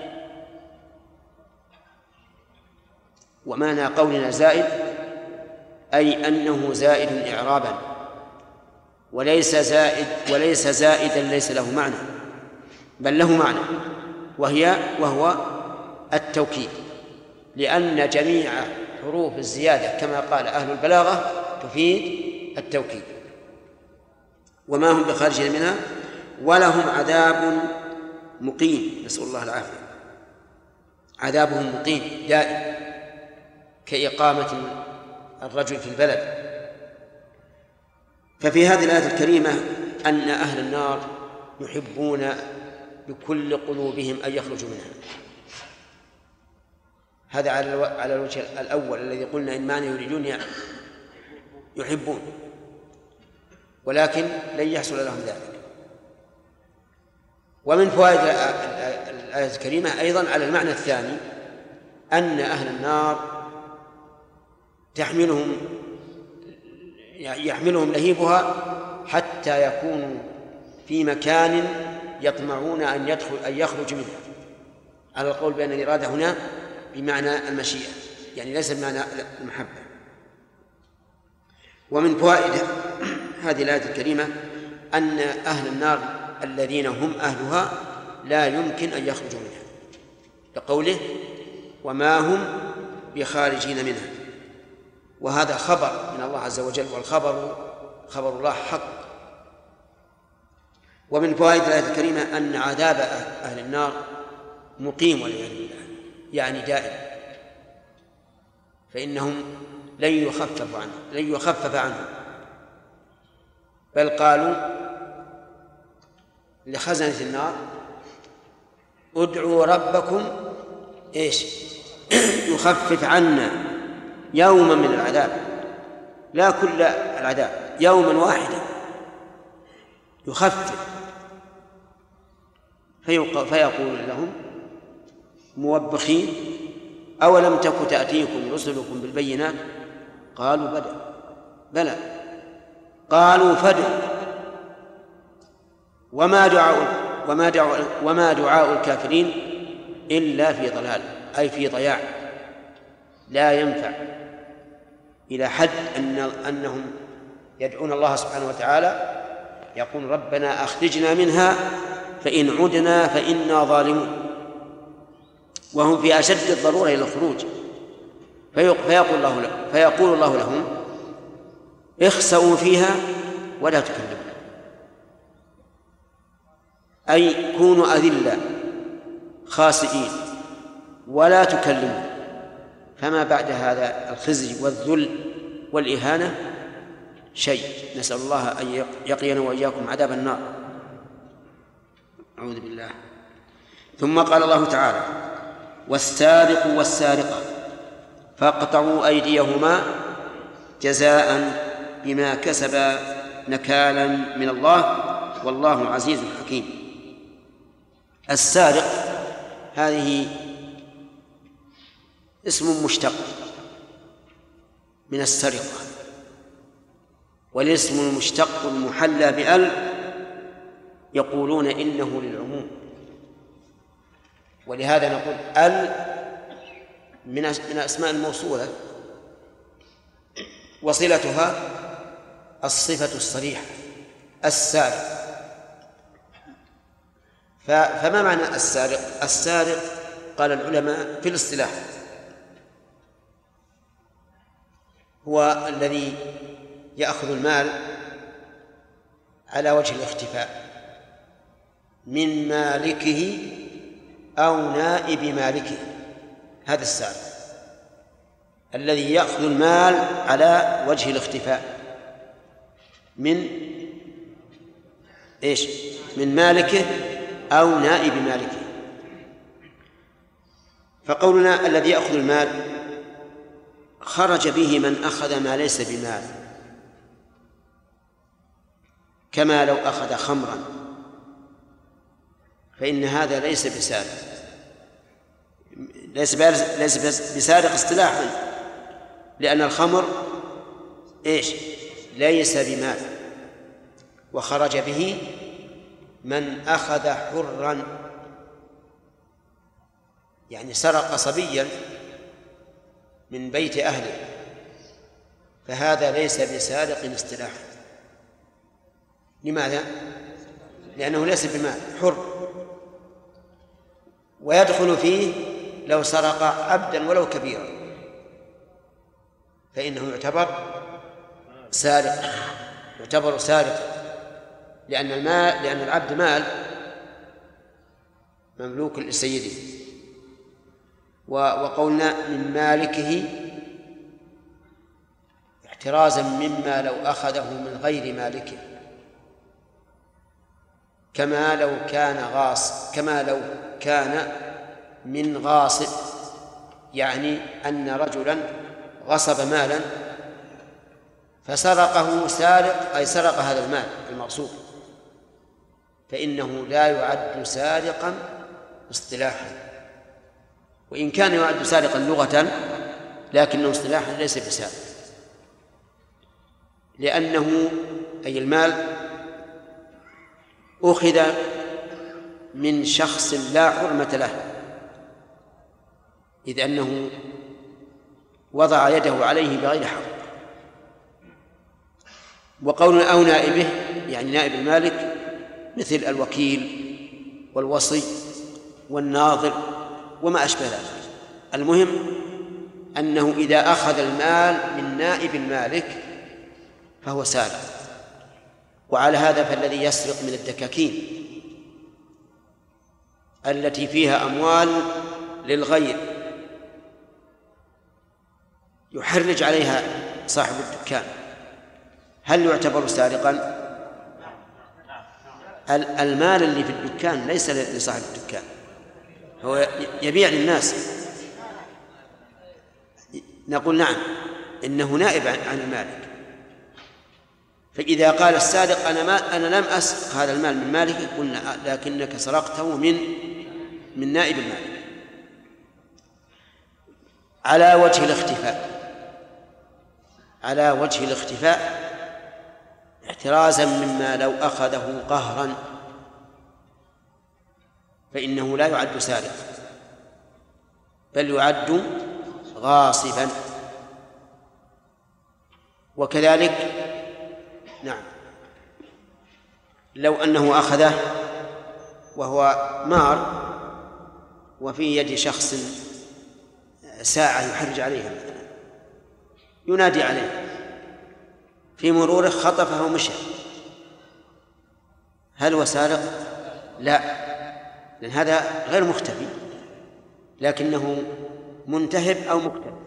ومعنى قولنا زائد أي أنه زائد إعرابا، وليس زائدا ليس له معنى، بل له معنى وهو التوكيد، لأن جميع حروف الزيادة كما قال أهل البلاغة تفيد التوكيد. وما هم بخارجين منها ولهم عذاب مقيم، نسأل الله العافية. عذابهم مقيم دائم كإقامة الرجل في البلد. ففي هذه الآية الكريمة أن أهل النار يحبون بكل قلوبهم أن يخرجوا منها. هذا على الوجه الأول الذي قلنا إن معنى يريدون يحبون، ولكن لن يحصل لهم ذلك. ومن فوائد الآية الكريمة أيضا على المعنى الثاني أن أهل النار يحملهم لهيبها حتى يكونوا في مكان يطمعون أن يخرج منه، على القول بأن الإرادة هنا بمعنى المشيئة، يعني ليس بمعنى المحبة. ومن فوائد هذه الآية الكريمة أن أهل النار الذين هم أهلها لا يمكن أن يخرجوا منها، لقوله وما هم بخارجين منها، وهذا خبر من الله عز وجل، والخبر خبر الله حق. ومن فوائد الآية الكريمة أن عذاب أهل النار مقيم والعياذ بالله، يعني دائم، فإنهم لن يخفف عنهم، بل قالوا لخزنة النار ادعوا ربكم يخفف عنا يوما من العذاب، لا كل العذاب، يوما واحدا يخفف. فيقول لهم موبخين أولم تك تأتيكم رسلكم بالبينات قالوا بلى قالوا فادعوا وما دعاء الكافرين إلا في ضلال، أي في ضياع لا ينفع، إلى حد أنهم يدعون الله سبحانه وتعالى يقول ربنا أخرجنا منها فإن عدنا فإنا ظالمون، وهم في أشد الضرورة إلى الخروج. فيقول الله لهم اخسئوا فيها ولا تكلموا، أي كونوا أذلة خاسئين ولا تكلموا، فما بعد هذا الخزي والذل والإهانة شيء. نسأل الله أن يقينا وإياكم عذاب النار، أعوذ بالله. ثم قال الله تعالى والسارق والسارقة فاقطعوا أيديهما جزاء بما كسبا نكالا من الله والله عزيز حكيم. السارق هذه اسم مشتق من السرقة، والاسم المشتق المحلى بأل يقولون إنه للعموم، ولهذا نقول ال من أسماء الموصولة وصلتها الصفة الصريحة السارق. فما معنى السارق؟ السارق قال العلماء في الاصطلاح هو الذي يأخذ المال على وجه الاختفاء من مالكه أو نائب مالكه، هذا السارق الذي يأخذ المال على وجه الاختفاء من من مالكه أو نائب مالكه. فقولنا الذي يأخذ المال خرج به من أخذ ما ليس بمال، كما لو أخذ خمرا فإن هذا ليس بسارق، ليس بسارق اصطلاحا، لأن الخمر ليس بمال، وخرج به من أخذ حرا، يعني سرق صبيا من بيت أهله، فهذا ليس بسارق اصطلاحا. لماذا؟ لأنه ليس بمال، حر، ويدخل فيه لو سرق عبدا ولو كبيرا فإنه يعتبر سارق، لأن العبد مال مملوك لسيده. وقولنا من مالكه احترازا مما لو أخذه من غير مالكه، كما لو كان من غاصب، يعني أن رجلا غصب مالا فسرقه سارق، أي سرق هذا المال المغصوب، فإنه لا يعد سارقا اصطلاحا، وإن كان يعد سارقا لغة لكنه اصطلاحا ليس بسارق، لأنه أي المال أخذ من شخص لا حرمة له، إذ أنه وضع يده عليه بغير حق. وقولنا أو نائبه يعني نائب المالك مثل الوكيل والوصي والناظر وما أشبه ذلك. المهم أنه إذا أخذ المال من نائب المالك فهو سارق. وعلى هذا فالذي يسرق من الدكاكين التي فيها أموال للغير يحرج عليها صاحب الدكان، هل يعتبر سارقا؟ المال اللي في الدكان ليس لصاحب الدكان، هو يبيع للناس. نقول نعم إنه نائب عن المالك. فإذا قال السارق أنا لم أسرق هذا المال من مالك، قلنا لكنك سرقته من نائب المالك على وجه الاختفاء احترازا مما لو أخذه قهرا فإنه لا يعد سارقا بل يعد غاصبا. وكذلك نعم لو أنه أخذه وهو مار وفي يد شخص ساعة يحرج عليها مثلا، ينادي عليه، في مروره خطفه ومشى، هل هو سارق؟ لا، لأن هذا غير مختفي لكنه منتهب أو مختفي.